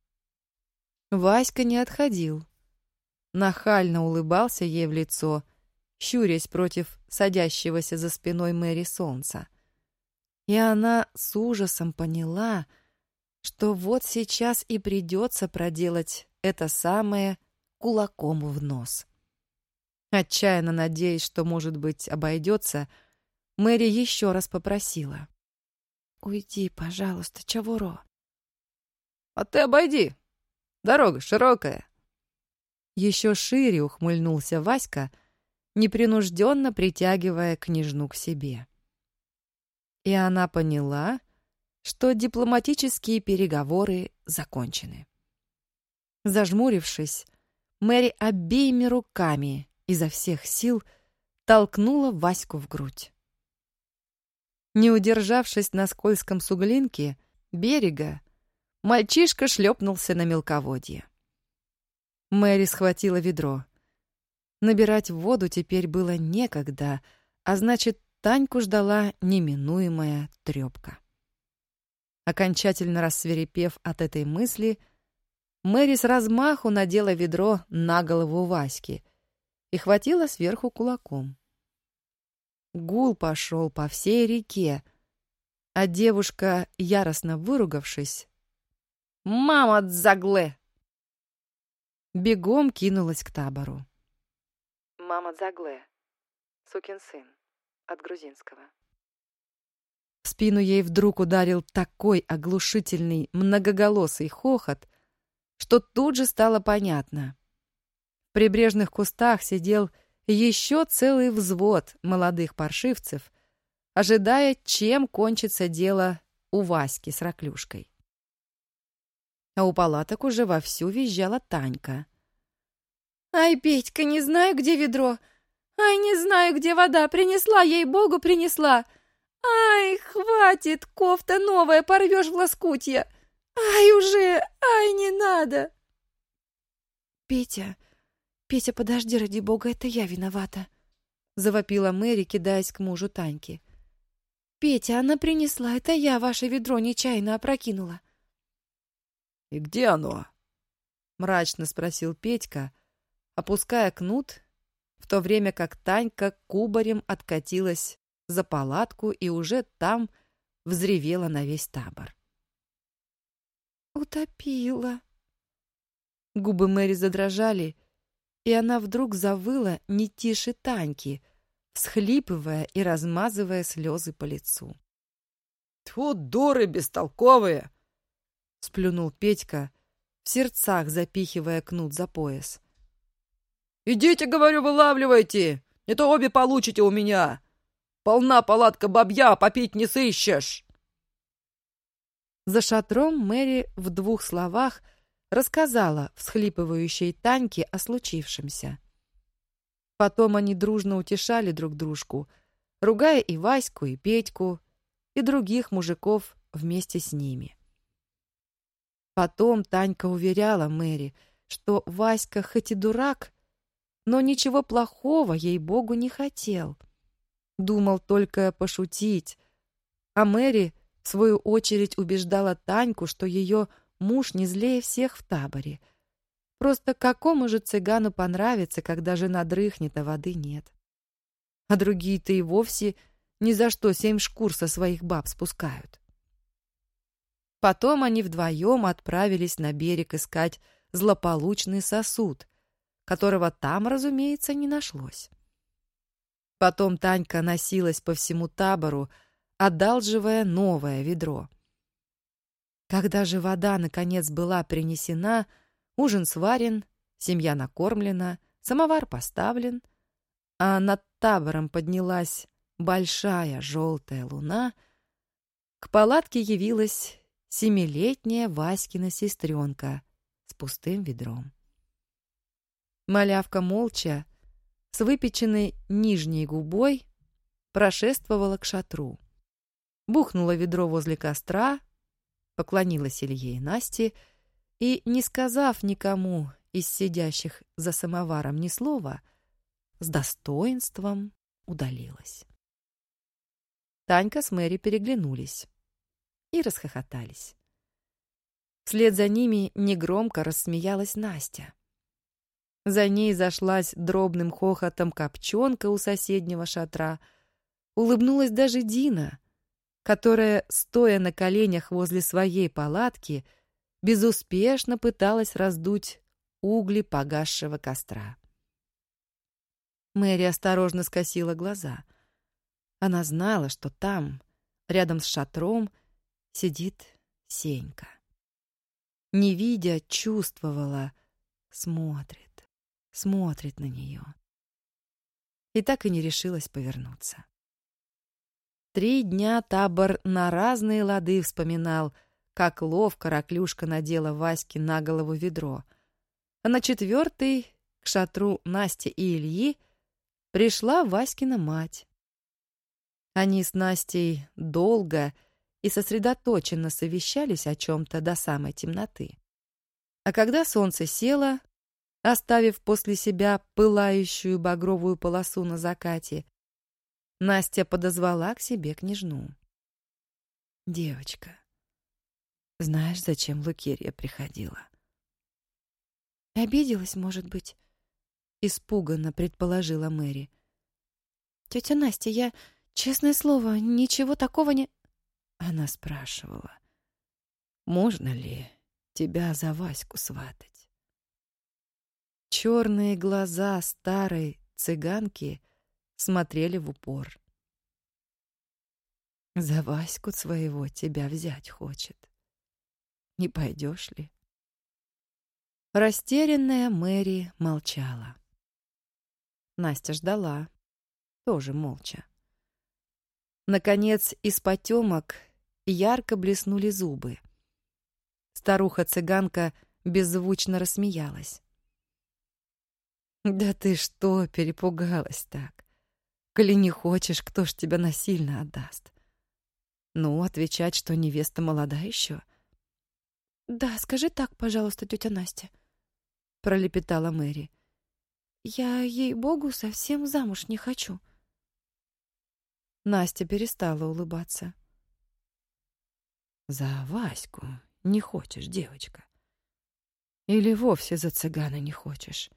A: Васька не отходил. Нахально улыбался ей в лицо, щурясь против садящегося за спиной Мэри солнца. И она с ужасом поняла, что вот сейчас и придется проделать это самое кулаком в нос. Отчаянно надеясь, что, может быть, обойдется, Мэри еще раз попросила. «Уйди, пожалуйста, Чавуро».
B: «А ты обойди. Дорога широкая».
A: Еще шире ухмыльнулся Васька, непринужденно притягивая княжну к себе. И она поняла, что дипломатические переговоры закончены. Зажмурившись, Мэри обеими руками изо всех сил толкнула Ваську в грудь. Не удержавшись на скользком суглинке берега, мальчишка шлепнулся на мелководье. Мэри схватила ведро. Набирать воду теперь было некогда, а значит, Таньку ждала неминуемая трёпка. Окончательно рассвирепев от этой мысли, Мэри с размаху надела ведро на голову Васьки и хватила сверху кулаком. Гул пошел по всей реке, а девушка, яростно выругавшись, «Мама дзагле!» бегом кинулась к табору.
C: Мама дзагле. Сукин сын. От грузинского.
A: В спину ей вдруг ударил такой оглушительный многоголосый хохот, что тут же стало понятно. В прибрежных кустах сидел еще целый взвод молодых паршивцев, ожидая, чем кончится дело у Васьки с Раклюшкой. А у палаток уже вовсю визжала Танька.
D: «Ай, Петька, не знаю, где ведро. Ай, не знаю, где вода. Принесла, ей-богу, принесла. Ай, хватит, кофта новая, порвешь в лоскутья. Ай, уже, ай, не надо!»
A: «Петя, Петя, подожди, ради бога, это я виновата», — завопила Мэри, кидаясь к мужу Таньки. «Петя, она принесла, это я ваше ведро нечаянно опрокинула».
B: «И где оно?» — мрачно спросил Петька, опуская кнут, в то время как Танька кубарем откатилась за палатку и уже там взревела на весь табор.
A: «Утопила». Губы Мэри задрожали, и она вдруг завыла не тише Таньки, всхлипывая и размазывая слезы по лицу.
B: «Тьфу, дуры бестолковые!» —
A: сплюнул Петька, в сердцах запихивая кнут за пояс.
B: «Идите, говорю, вылавливайте, не то обе получите у меня. Полна палатка бабья, попить не сыщешь!»
A: За шатром Мэри в двух словах рассказала всхлипывающей Таньке о случившемся. Потом они дружно утешали друг дружку, ругая и Ваську, и Петьку, и других мужиков вместе с ними. Потом Танька уверяла Мэри, что Васька хоть и дурак, но ничего плохого ей-богу не хотел. Думал только пошутить, а Мэри, в свою очередь, убеждала Таньку, что ее муж не злее всех в таборе. Просто какому же цыгану понравится, когда жена дрыхнет, а воды нет? А другие-то и вовсе ни за что семь шкур со своих баб спускают. Потом они вдвоем отправились на берег искать злополучный сосуд, которого там, разумеется, не нашлось. Потом Танька носилась по всему табору, одалживая новое ведро. Когда же вода, наконец, была принесена, ужин сварен, семья накормлена, самовар поставлен, а над табором поднялась большая желтая луна, к палатке явилась семилетняя Васькина сестренка с пустым ведром. Малявка молча, с выпеченной нижней губой, прошествовала к шатру, бухнула ведро возле костра, поклонилась Илье и Насте и, не сказав никому из сидящих за самоваром ни слова, с достоинством удалилась. Танька с Мэри переглянулись и расхохотались. Вслед за ними негромко рассмеялась Настя. За ней зашлась дробным хохотом Копчонка у соседнего шатра. Улыбнулась даже Дина, которая, стоя на коленях возле своей палатки, безуспешно пыталась раздуть угли погасшего костра. Мэри осторожно скосила глаза. Она знала, что там, рядом с шатром, сидит Сенька. Не видя, чувствовала, смотрит. Смотрит на нее. И так и не решилась повернуться. Три дня табор на разные лады вспоминал, как ловко Раклюшка надела Ваське на голову ведро. А на четвертый, к шатру Насти и Ильи, пришла Васькина мать. Они с Настей долго и сосредоточенно совещались о чем-то до самой темноты. А когда солнце село, оставив после себя пылающую багровую полосу на закате, Настя подозвала к себе княжну. «Девочка, знаешь, зачем Лукерья приходила?»
D: «Обиделась, может быть?» — испуганно предположила Мэри. «Тетя Настя, я, честное слово, ничего такого не...»
A: Она спрашивала, можно ли тебя за Ваську сватать. Черные глаза старой цыганки смотрели в упор. За Ваську своего тебя взять хочет. Не пойдешь ли? Растерянная Мэри молчала. Настя ждала, тоже молча. Наконец, из потемок ярко блеснули зубы. Старуха-цыганка беззвучно рассмеялась. «Да ты что, перепугалась так? Коли не хочешь, кто ж тебя насильно отдаст? Ну, отвечать, что невеста молода еще?»
D: «Да, скажи так, пожалуйста, тетя Настя», — пролепетала Мэри. «Я, ей-богу, совсем замуж не хочу».
A: Настя перестала улыбаться. «За Ваську не хочешь, девочка? Или вовсе за цыгана не хочешь?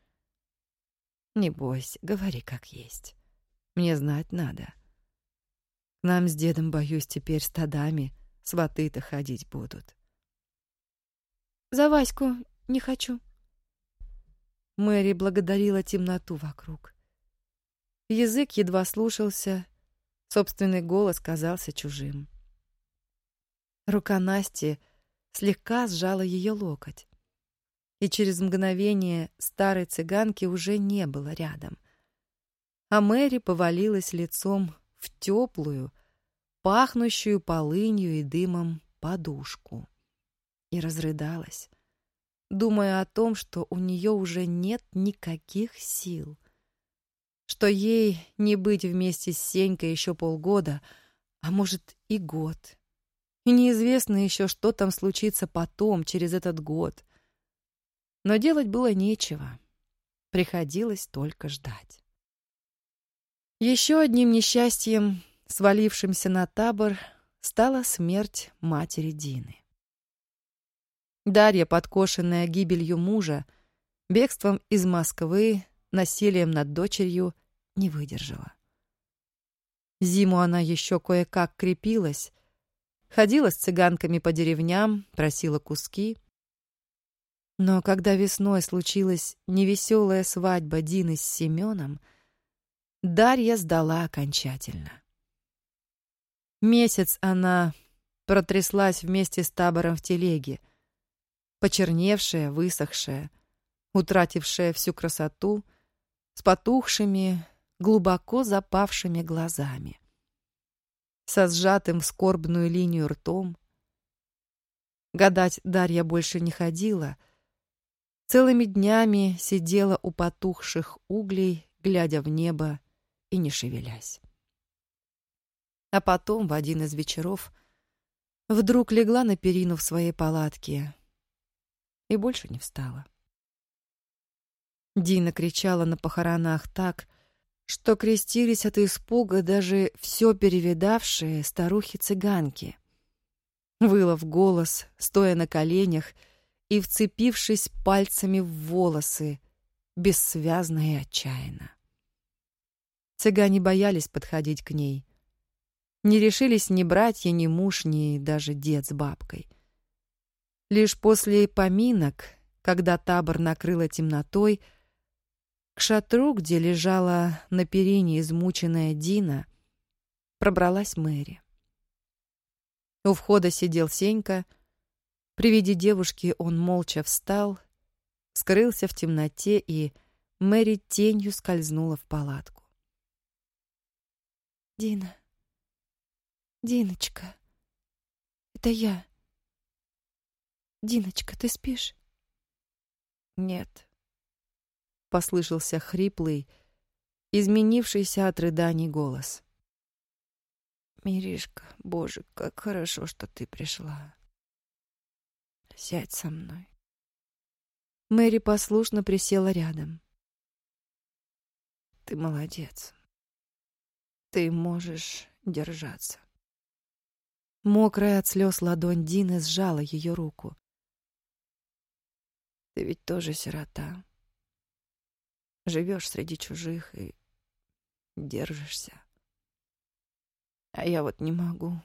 A: Не бойся, говори как есть. Мне знать надо. К нам с дедом, боюсь, теперь стадами сваты-то ходить будут».
D: «За Ваську не хочу».
A: Мэри благодарила темноту вокруг. Язык едва слушался, собственный голос казался чужим. Рука Насти слегка сжала ее локоть, и через мгновение старой цыганки уже не было рядом, а Мэри повалилась лицом в теплую, пахнущую полынью и дымом подушку и разрыдалась, думая о том, что у нее уже нет никаких сил, что ей не быть вместе с Сенькой еще полгода, а может и год. И неизвестно еще, что там случится потом, через этот год. Но делать было нечего. Приходилось только ждать. Еще одним несчастьем, свалившимся на табор, стала смерть матери Дины. Дарья, подкошенная гибелью мужа, бегством из Москвы, насилием над дочерью, не выдержала. Зиму она еще кое-как крепилась, ходила с цыганками по деревням, просила куски. Но когда весной случилась невеселая свадьба Дины с Семеном, Дарья сдала окончательно. Месяц она протряслась вместе с табором в телеге, почерневшая, высохшая, утратившая всю красоту, с потухшими, глубоко запавшими глазами, со сжатым в скорбную линию ртом. Гадать Дарья больше не ходила, целыми днями сидела у потухших углей, глядя в небо и не шевелясь. А потом, в один из вечеров, вдруг легла на перину в своей палатке и больше не встала. Дина кричала на похоронах так, что крестились от испуга даже все перевидавшие старухи-цыганки. Выла в голос, стоя на коленях и вцепившись пальцами в волосы, бессвязно и отчаянно. Цыгане боялись подходить к ней. Не решились ни братья, ни муж, ни даже дед с бабкой. Лишь после поминок, когда табор накрыло темнотой, к шатру, где лежала на перине измученная Дина, пробралась Мэри. У входа сидел Сенька. При виде девушки он молча встал, скрылся в темноте, и Мэри тенью скользнула в палатку.
D: «Дина, Диночка, это я. Диночка, ты спишь?»
A: «Нет», — послышался хриплый, изменившийся от рыданий голос. «Миришка, Боже, как хорошо, что ты пришла. Сядь со мной». Мэри послушно присела рядом. «Ты молодец. Ты можешь держаться». Мокрая от слез ладонь Дины сжала ее руку. «Ты ведь тоже сирота. Живешь среди чужих и держишься. А я вот не могу».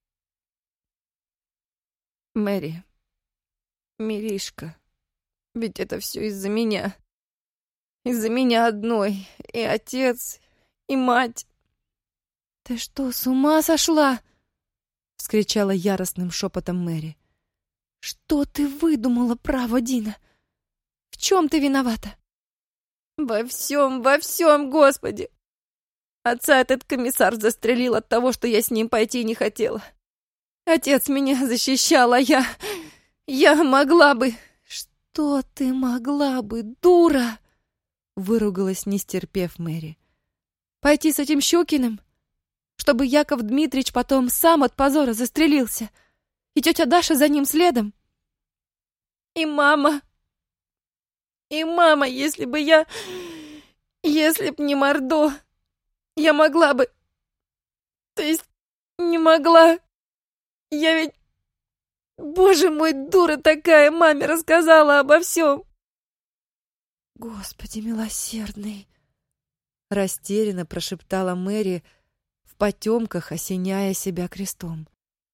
D: «Мэри, Миришка, ведь это все из-за меня. Из-за меня одной. И отец, и мать». «Ты что, с ума сошла?» — вскричала яростным шепотом Мэри. «Что ты выдумала, право, Дина? В чем ты виновата? Во всем, во всем, Господи! Отца этот комиссар застрелил от того, что я с ним пойти не хотела. Отец меня защищал, а я... Я могла бы... Что ты могла бы, дура? Выругалась, не стерпев Мэри. Пойти с этим Щукиным? Чтобы Яков Дмитрич потом сам от позора застрелился. И тетя Даша за ним следом. И мама... И мама, если бы я... Если б не Мордо, я могла бы... То есть не могла... Я ведь... Боже мой, дура такая, маме рассказала обо всем. Господи милосердный, растерянно прошептала Мэри, в потемках осеняя себя крестом.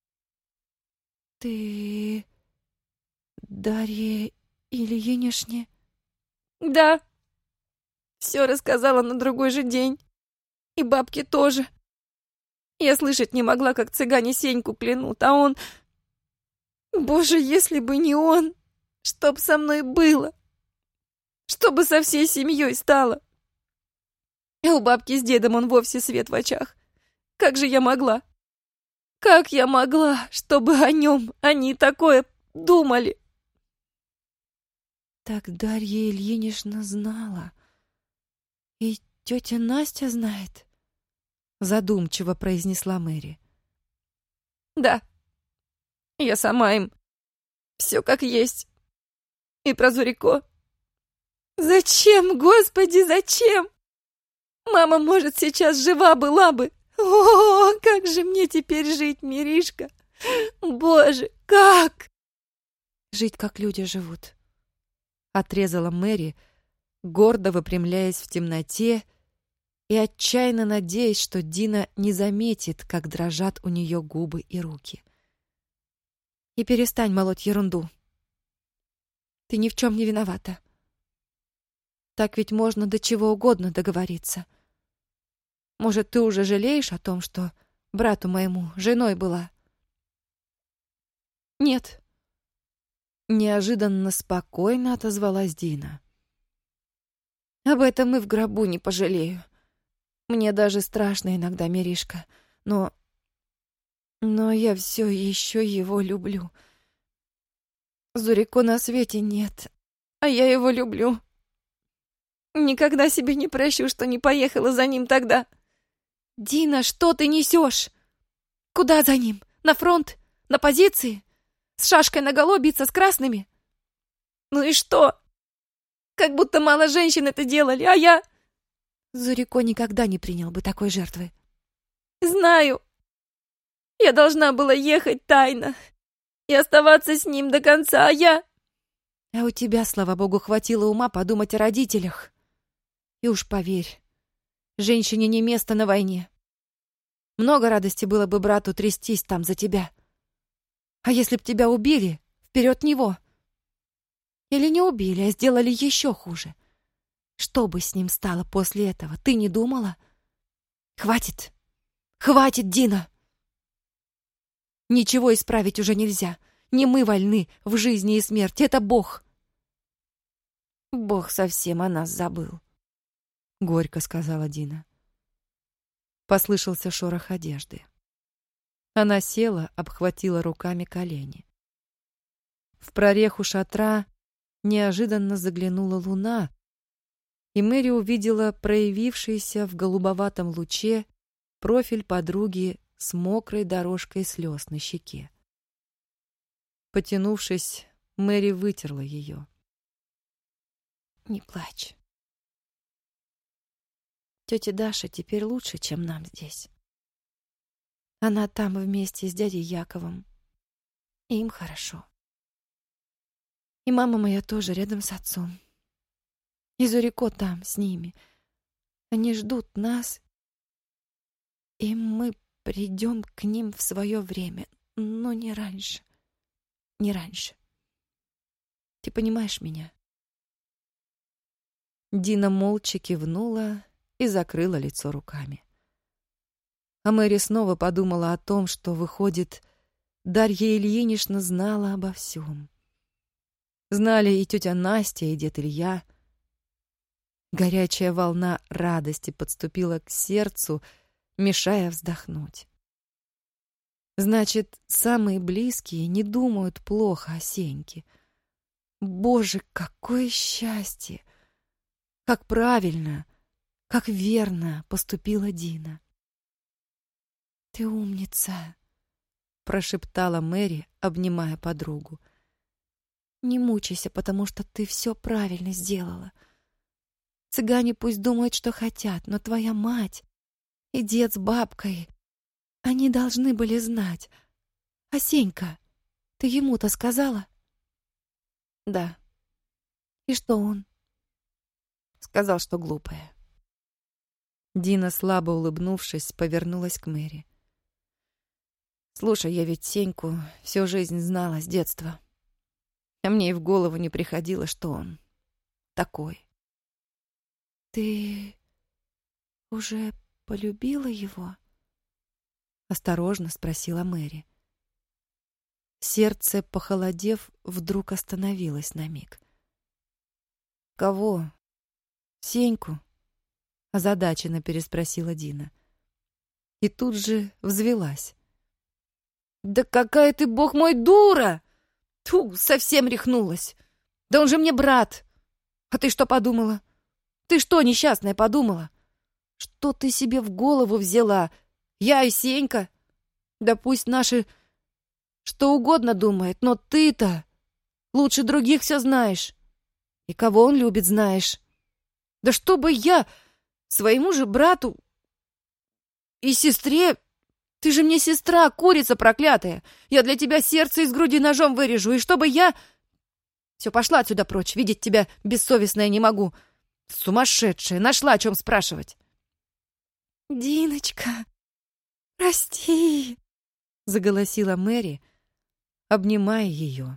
D: Ты... Дарье Ильиничне? Да. Все рассказала на другой же день. И бабке тоже. Я слышать не могла, как цыгане Сеньку клянут, а он... Боже, если бы не он, что б со мной было? Что бы со всей семьей стало? А у бабки с дедом он вовсе свет в очах. Как же я могла? Как я могла, чтобы о нем они такое думали? Так Дарья Ильинична знала. И тетя Настя знает? Задумчиво произнесла Мэри. Да. Я сама им. Все как есть. И про Зурико. Зачем, Господи, зачем? Мама, может, сейчас жива была бы. О, как же мне теперь жить, Миришка? Боже, как? Жить, как люди живут. Отрезала Мэри, гордо выпрямляясь в темноте и отчаянно надеясь, что Дина не заметит, как дрожат у нее губы и руки. И перестань молоть ерунду. Ты ни в чем не виновата. Так ведь можно до чего угодно договориться. Может, ты уже жалеешь о том, что брату моему женой была? Нет. Неожиданно спокойно отозвалась Дина. Об этом и в гробу не пожалею. Мне даже страшно иногда, Миришка, но... Но я все еще его люблю. Зурико на свете нет, а я его люблю. Никогда себе не прощу, что не поехала за ним тогда. Дина, что ты несешь? Куда за ним? На фронт? На позиции? С шашкой наголо биться с красными? Ну и что? Как будто мало женщин это делали, а я... Зурико никогда не принял бы такой жертвы. Знаю. Я должна была ехать тайно и оставаться с ним до конца, а я... А у тебя, слава богу, хватило ума подумать о родителях. И уж поверь, женщине не место на войне. Много радости было бы брату трястись там за тебя. А если б тебя убили, вперед него. Или не убили, а сделали еще хуже. Что бы с ним стало после этого, ты не думала? Хватит, хватит, Дина! Ничего исправить уже нельзя. Не мы вольны в жизни и смерти, это Бог. Бог совсем о нас забыл, — горько сказала Дина. Послышался шорох одежды. Она села, обхватила руками колени. В прореху шатра неожиданно заглянула луна, и Мэри увидела проявившийся в голубоватом луче профиль подруги с мокрой дорожкой слез на щеке. Потянувшись, Мэри вытерла ее. «Не плачь. Тетя Даша теперь лучше, чем нам здесь. Она там вместе с дядей Яковом. И им хорошо. И мама моя тоже рядом с отцом. И Зурико там с ними. Они ждут нас, и мы придем к ним в свое время, но не раньше. Не раньше. Ты понимаешь меня?» Дина молча кивнула и закрыла лицо руками. А Мэри снова подумала о том, что, выходит, Дарья Ильинична знала обо всем. Знали и тетя Настя, и дед Илья.
A: Горячая волна радости подступила к сердцу, мешая вздохнуть. Значит, самые близкие не думают плохо о Сеньке. Боже, какое счастье! Как правильно, как верно поступила Дина. «Ты умница», — прошептала Мэри, обнимая подругу. «Не мучайся, потому что ты все правильно сделала. Цыгане пусть думают, что хотят, но твоя мать и дед с бабкой, они должны были знать. А Сенька, ты ему-то сказала?» «Да». «И что он?» «Сказал, что глупая». Дина, слабо улыбнувшись, повернулась к Мэри. «Слушай, я ведь Сеньку всю жизнь знала с детства. А мне и в голову не приходило, что он такой». «Ты уже полюбила его?» — осторожно спросила Мэри. Сердце, похолодев, вдруг остановилось на миг. «Кого? Сеньку?» — озадаченно переспросила Дина. И тут же взвелась. «Да какая ты, бог мой, дура! Тьфу, совсем рехнулась! Да он же мне брат! А ты что подумала? Ты что, несчастная, подумала? Что ты себе в голову взяла? Я и Сенька? Да пусть наши что угодно думает, но ты-то лучше других все знаешь. И кого он любит, знаешь. Да что бы я своему же брату и сестре... Ты же мне сестра, курица проклятая. Я для тебя сердце из груди ножом вырежу, и чтобы я... Все, пошла отсюда прочь, видеть тебя бессовестная не могу. Сумасшедшая, нашла о чем спрашивать». «Диночка, прости», — заголосила Мэри, обнимая ее.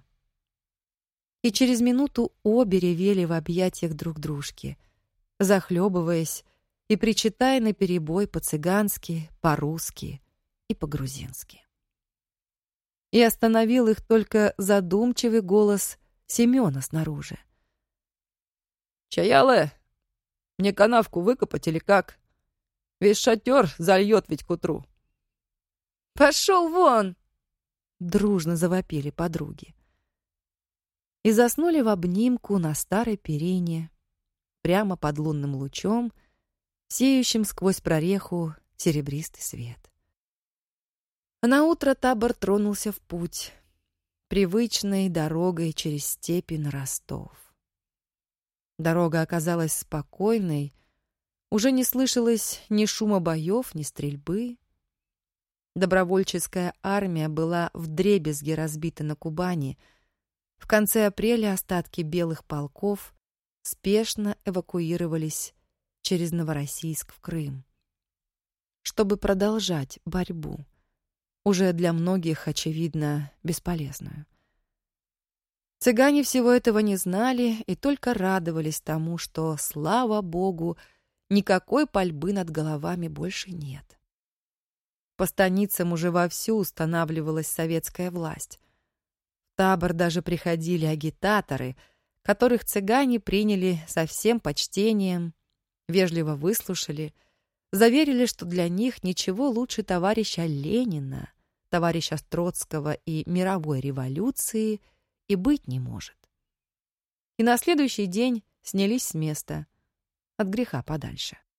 A: И через минуту обе ревели в объятиях друг дружки, захлебываясь и причитая наперебой по-цыгански, по-русски и по-грузински. И остановил их только задумчивый голос Семена снаружи.
B: «Чаяле, мне канавку выкопать или как? Весь шатер зальет ведь к утру».
A: «Пошел вон!» — дружно завопили подруги. И заснули в обнимку на старой перине, прямо под лунным лучом, сеющим сквозь прореху серебристый свет. А наутро табор тронулся в путь, привычной дорогой через степи на Ростов. Дорога оказалась спокойной, уже не слышалось ни шума боев, ни стрельбы. Добровольческая армия была вдребезги разбита на Кубани. В конце апреля остатки белых полков спешно эвакуировались через Новороссийск в Крым, чтобы продолжать борьбу, уже для многих, очевидно, бесполезную. Цыгане всего этого не знали и только радовались тому, что, слава богу, никакой пальбы над головами больше нет. По станицам уже вовсю устанавливалась советская власть. В табор даже приходили агитаторы, которых цыгане приняли со всем почтением, вежливо выслушали, заверили, что для них ничего лучше товарища Ленина, товарища Троцкого и мировой революции и быть не может. И на следующий день снялись с места, от греха подальше.